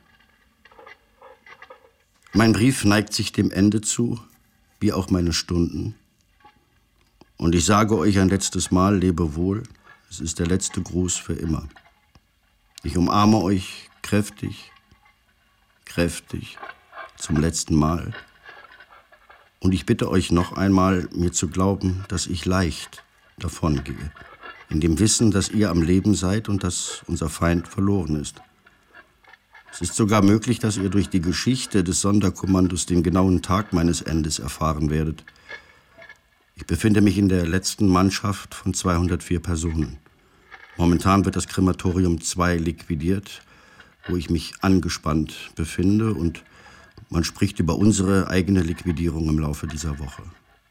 Mein Brief neigt sich dem Ende zu, wie auch meine Stunden. Und ich sage euch ein letztes Mal, lebe wohl, es ist der letzte Gruß für immer. Ich umarme euch kräftig, kräftig, zum letzten Mal. Und ich bitte euch noch einmal, mir zu glauben, dass ich leicht davongehe, in dem Wissen, dass ihr am Leben seid und dass unser Feind verloren ist. Es ist sogar möglich, dass ihr durch die Geschichte des Sonderkommandos den genauen Tag meines Endes erfahren werdet. Ich befinde mich in der letzten Mannschaft von 204 Personen. Momentan wird das Krematorium 2 liquidiert, wo ich mich angespannt befinde, und man spricht über unsere eigene Liquidierung im Laufe dieser Woche.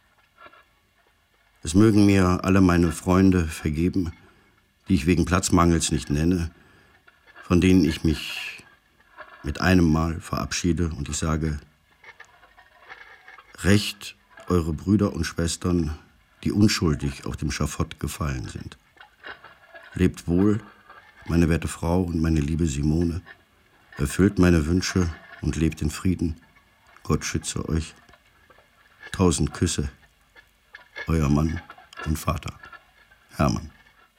Es mögen mir alle meine Freunde vergeben, die ich wegen Platzmangels nicht nenne, von denen ich mich mit einem Mal verabschiede, und ich sage: Rächt eure Brüder und Schwestern, die unschuldig auf dem Schafott gefallen sind. Lebt wohl, meine werte Frau und meine liebe Simone. Erfüllt meine Wünsche und lebt in Frieden. Gott schütze euch. 1000 Küsse. Euer Mann und Vater, Hermann.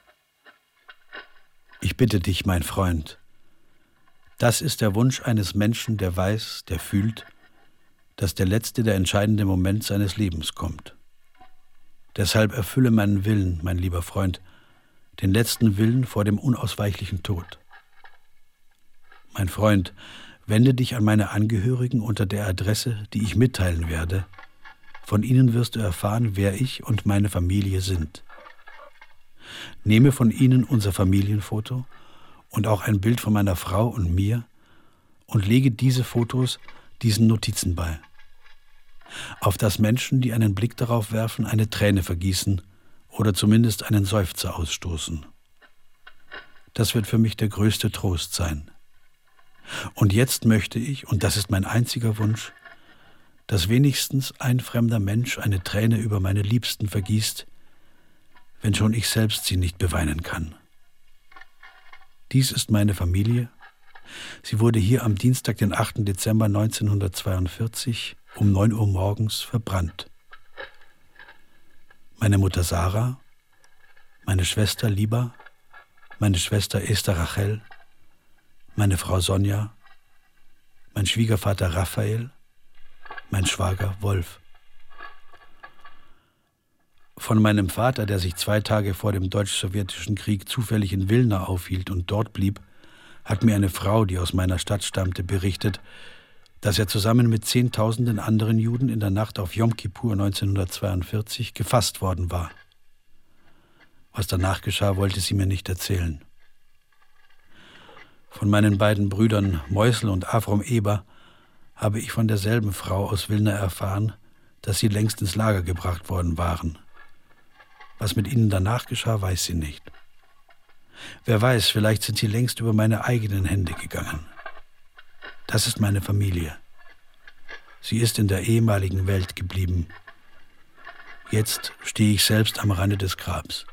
Ich bitte dich, mein Freund. Das ist der Wunsch eines Menschen, der weiß, der fühlt, dass der letzte, der entscheidende Moment seines Lebens kommt. Deshalb erfülle meinen Willen, mein lieber Freund, den letzten Willen vor dem unausweichlichen Tod. Mein Freund, wende dich an meine Angehörigen unter der Adresse, die ich mitteilen werde. Von ihnen wirst du erfahren, wer ich und meine Familie sind. Nehme von ihnen unser Familienfoto und auch ein Bild von meiner Frau und mir und lege diese Fotos diesen Notizen bei, auf dass Menschen, die einen Blick darauf werfen, eine Träne vergießen oder zumindest einen Seufzer ausstoßen. Das wird für mich der größte Trost sein. Und jetzt möchte ich, und das ist mein einziger Wunsch, dass wenigstens ein fremder Mensch eine Träne über meine Liebsten vergießt, wenn schon ich selbst sie nicht beweinen kann. Dies ist meine Familie. Sie wurde hier am Dienstag, den 8. Dezember 1942 um 9 Uhr morgens verbrannt. Meine Mutter Sarah, meine Schwester Liba, meine Schwester Esther Rachel, meine Frau Sonja, mein Schwiegervater Raphael, mein Schwager Wolf. Von meinem Vater, der sich 2 Tage vor dem deutsch-sowjetischen Krieg zufällig in Wilna aufhielt und dort blieb, hat mir eine Frau, die aus meiner Stadt stammte, berichtet, dass er zusammen mit Zehntausenden anderen Juden in der Nacht auf Jom Kippur 1942 gefasst worden war. Was danach geschah, wollte sie mir nicht erzählen. Von meinen beiden Brüdern Meusel und Avrom Eber habe ich von derselben Frau aus Wilna erfahren, dass sie längst ins Lager gebracht worden waren. Was mit ihnen danach geschah, weiß sie nicht. Wer weiß, vielleicht sind sie längst über meine eigenen Hände gegangen. Das ist meine Familie. Sie ist in der ehemaligen Welt geblieben. Jetzt stehe ich selbst am Rande des Grabs.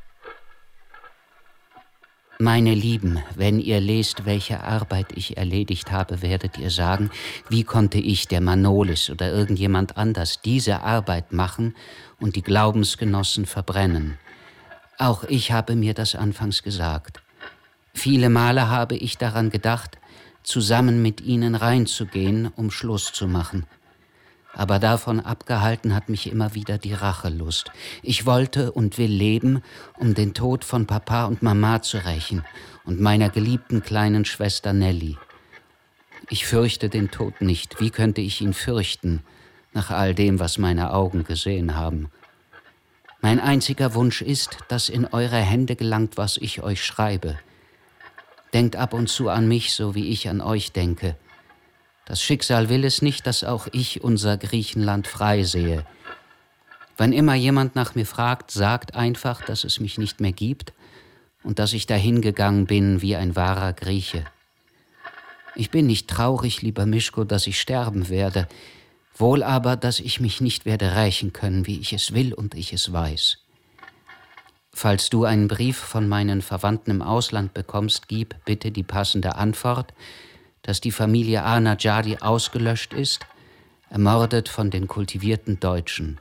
Meine Lieben, wenn ihr lest, welche Arbeit ich erledigt habe, werdet ihr sagen, wie konnte ich, der Manolis oder irgendjemand anders, diese Arbeit machen und die Glaubensgenossen verbrennen? Auch ich habe mir das anfangs gesagt. Viele Male habe ich daran gedacht, zusammen mit ihnen reinzugehen, um Schluss zu machen. Aber davon abgehalten hat mich immer wieder die Rachelust. Ich wollte und will leben, um den Tod von Papa und Mama zu rächen und meiner geliebten kleinen Schwester Nelly. Ich fürchte den Tod nicht. Wie könnte ich ihn fürchten, nach all dem, was meine Augen gesehen haben? Mein einziger Wunsch ist, dass in eure Hände gelangt, was ich euch schreibe. Denkt ab und zu an mich, so wie ich an euch denke. Das Schicksal will es nicht, dass auch ich unser Griechenland frei sehe. Wann immer jemand nach mir fragt, sagt einfach, dass es mich nicht mehr gibt und dass ich dahingegangen bin wie ein wahrer Grieche. Ich bin nicht traurig, lieber Mischko, dass ich sterben werde, wohl aber, dass ich mich nicht werde rächen können, wie ich es will und ich es weiß. Falls du einen Brief von meinen Verwandten im Ausland bekommst, gib bitte die passende Antwort, dass die Familie Ahmadjadi ausgelöscht ist, ermordet von den kultivierten Deutschen.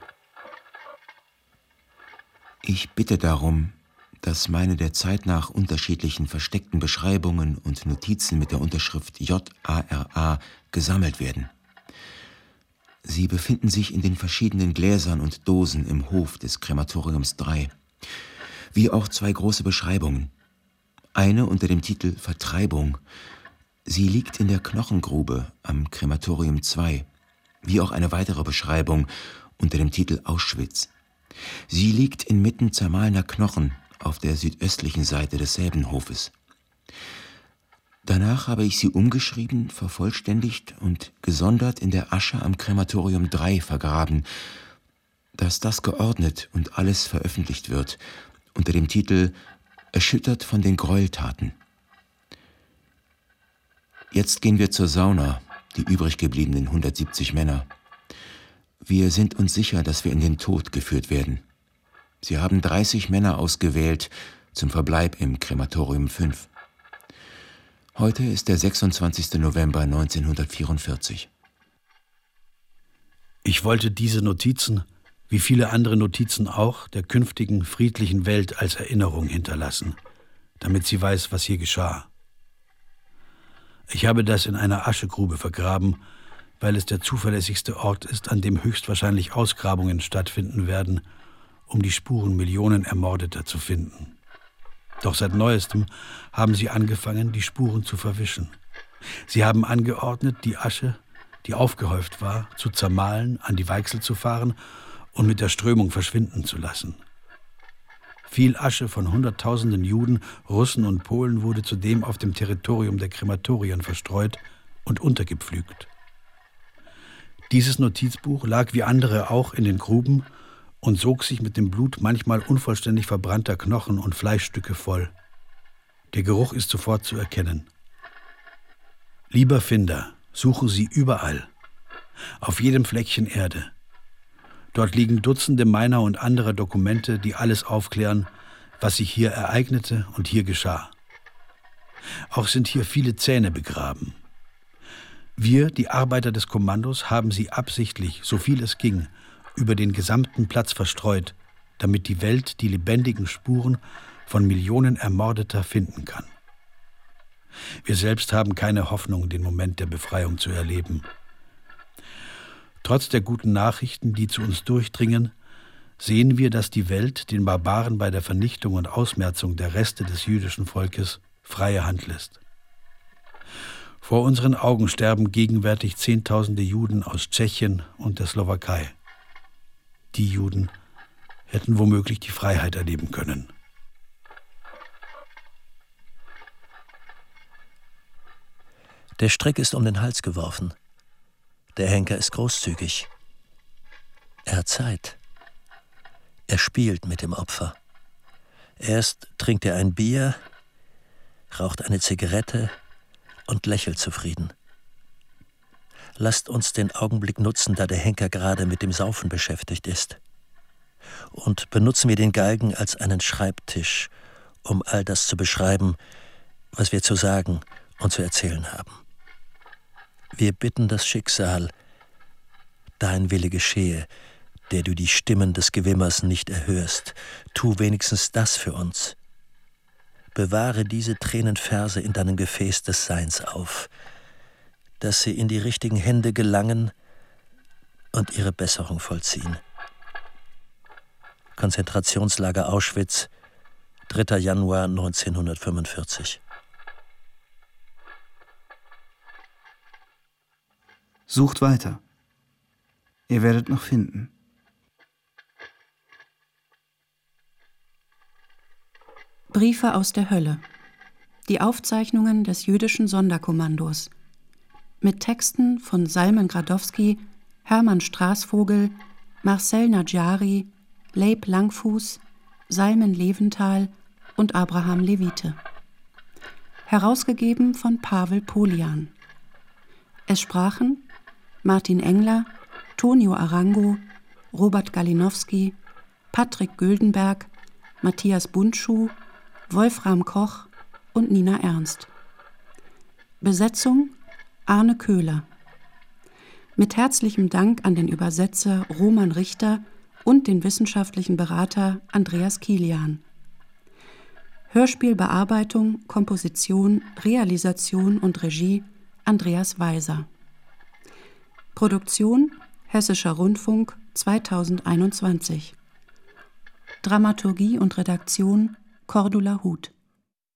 Ich bitte darum, dass meine der Zeit nach unterschiedlichen versteckten Beschreibungen und Notizen mit der Unterschrift JARA gesammelt werden. Sie befinden sich in den verschiedenen Gläsern und Dosen im Hof des Krematoriums 3, wie auch zwei große Beschreibungen. Eine unter dem Titel Vertreibung. Sie liegt in der Knochengrube am Krematorium 2, wie auch eine weitere Beschreibung unter dem Titel Auschwitz. Sie liegt inmitten zermahlener Knochen auf der südöstlichen Seite desselben Hofes. Danach habe ich sie umgeschrieben, vervollständigt und gesondert in der Asche am Krematorium 3 vergraben, dass das geordnet und alles veröffentlicht wird unter dem Titel Erschüttert von den Gräueltaten. Jetzt gehen wir zur Sauna, die übrig gebliebenen 170 Männer. Wir sind uns sicher, dass wir in den Tod geführt werden. Sie haben 30 Männer ausgewählt zum Verbleib im Krematorium 5. Heute ist der 26. November 1944. Ich wollte diese Notizen, wie viele andere Notizen auch, der künftigen friedlichen Welt als Erinnerung hinterlassen, damit sie weiß, was hier geschah. Ich habe das in einer Aschegrube vergraben, weil es der zuverlässigste Ort ist, an dem höchstwahrscheinlich Ausgrabungen stattfinden werden, um die Spuren Millionen Ermordeter zu finden. Doch seit Neuestem haben sie angefangen, die Spuren zu verwischen. Sie haben angeordnet, die Asche, die aufgehäuft war, zu zermahlen, an die Weichsel zu fahren und mit der Strömung verschwinden zu lassen. Viel Asche von Hunderttausenden Juden, Russen und Polen wurde zudem auf dem Territorium der Krematorien verstreut und untergepflügt. Dieses Notizbuch lag wie andere auch in den Gruben und sog sich mit dem Blut manchmal unvollständig verbrannter Knochen und Fleischstücke voll. Der Geruch ist sofort zu erkennen. Lieber Finder, suchen Sie überall, auf jedem Fleckchen Erde. Dort liegen Dutzende meiner und anderer Dokumente, die alles aufklären, was sich hier ereignete und hier geschah. Auch sind hier viele Zähne begraben. Wir, die Arbeiter des Kommandos, haben sie absichtlich, so viel es ging, über den gesamten Platz verstreut, damit die Welt die lebendigen Spuren von Millionen Ermordeter finden kann. Wir selbst haben keine Hoffnung, den Moment der Befreiung zu erleben. Trotz der guten Nachrichten, die zu uns durchdringen, sehen wir, dass die Welt den Barbaren bei der Vernichtung und Ausmerzung der Reste des jüdischen Volkes freie Hand lässt. Vor unseren Augen sterben gegenwärtig Zehntausende Juden aus Tschechien und der Slowakei. Die Juden hätten womöglich die Freiheit erleben können. Der Strick ist um den Hals geworfen. Der Henker ist großzügig. Er hat Zeit. Er spielt mit dem Opfer. Erst trinkt er ein Bier, raucht eine Zigarette und lächelt zufrieden. Lasst uns den Augenblick nutzen, da der Henker gerade mit dem Saufen beschäftigt ist. Und benutzen wir den Galgen als einen Schreibtisch, um all das zu beschreiben, was wir zu sagen und zu erzählen haben. Wir bitten das Schicksal, dein Wille geschehe, der du die Stimmen des Gewimmers nicht erhörst, tu wenigstens das für uns. Bewahre diese Tränenverse in deinem Gefäß des Seins auf, dass sie in die richtigen Hände gelangen und ihre Besserung vollziehen. Konzentrationslager Auschwitz, 3. Januar 1945. Sucht weiter. Ihr werdet noch finden. Briefe aus der Hölle. Die Aufzeichnungen des jüdischen Sonderkommandos. Mit Texten von Salmen Gradowski, Hermann Straßvogel, Marcel Nadjari, Leib Langfuß, Salmen Leventhal und Abraham Levite. Herausgegeben von Pavel Polian. Es sprachen Martin Engler, Tonio Arango, Robert Galinowski, Patrick Güldenberg, Matthias Bundschuh, Wolfram Koch und Nina Ernst. Besetzung Arne Köhler. Mit herzlichem Dank an den Übersetzer Roman Richter und den wissenschaftlichen Berater Andreas Kilian. Hörspielbearbeitung, Komposition, Realisation und Regie Andreas Weiser. Produktion Hessischer Rundfunk 2021. Dramaturgie und Redaktion Cordula Huth.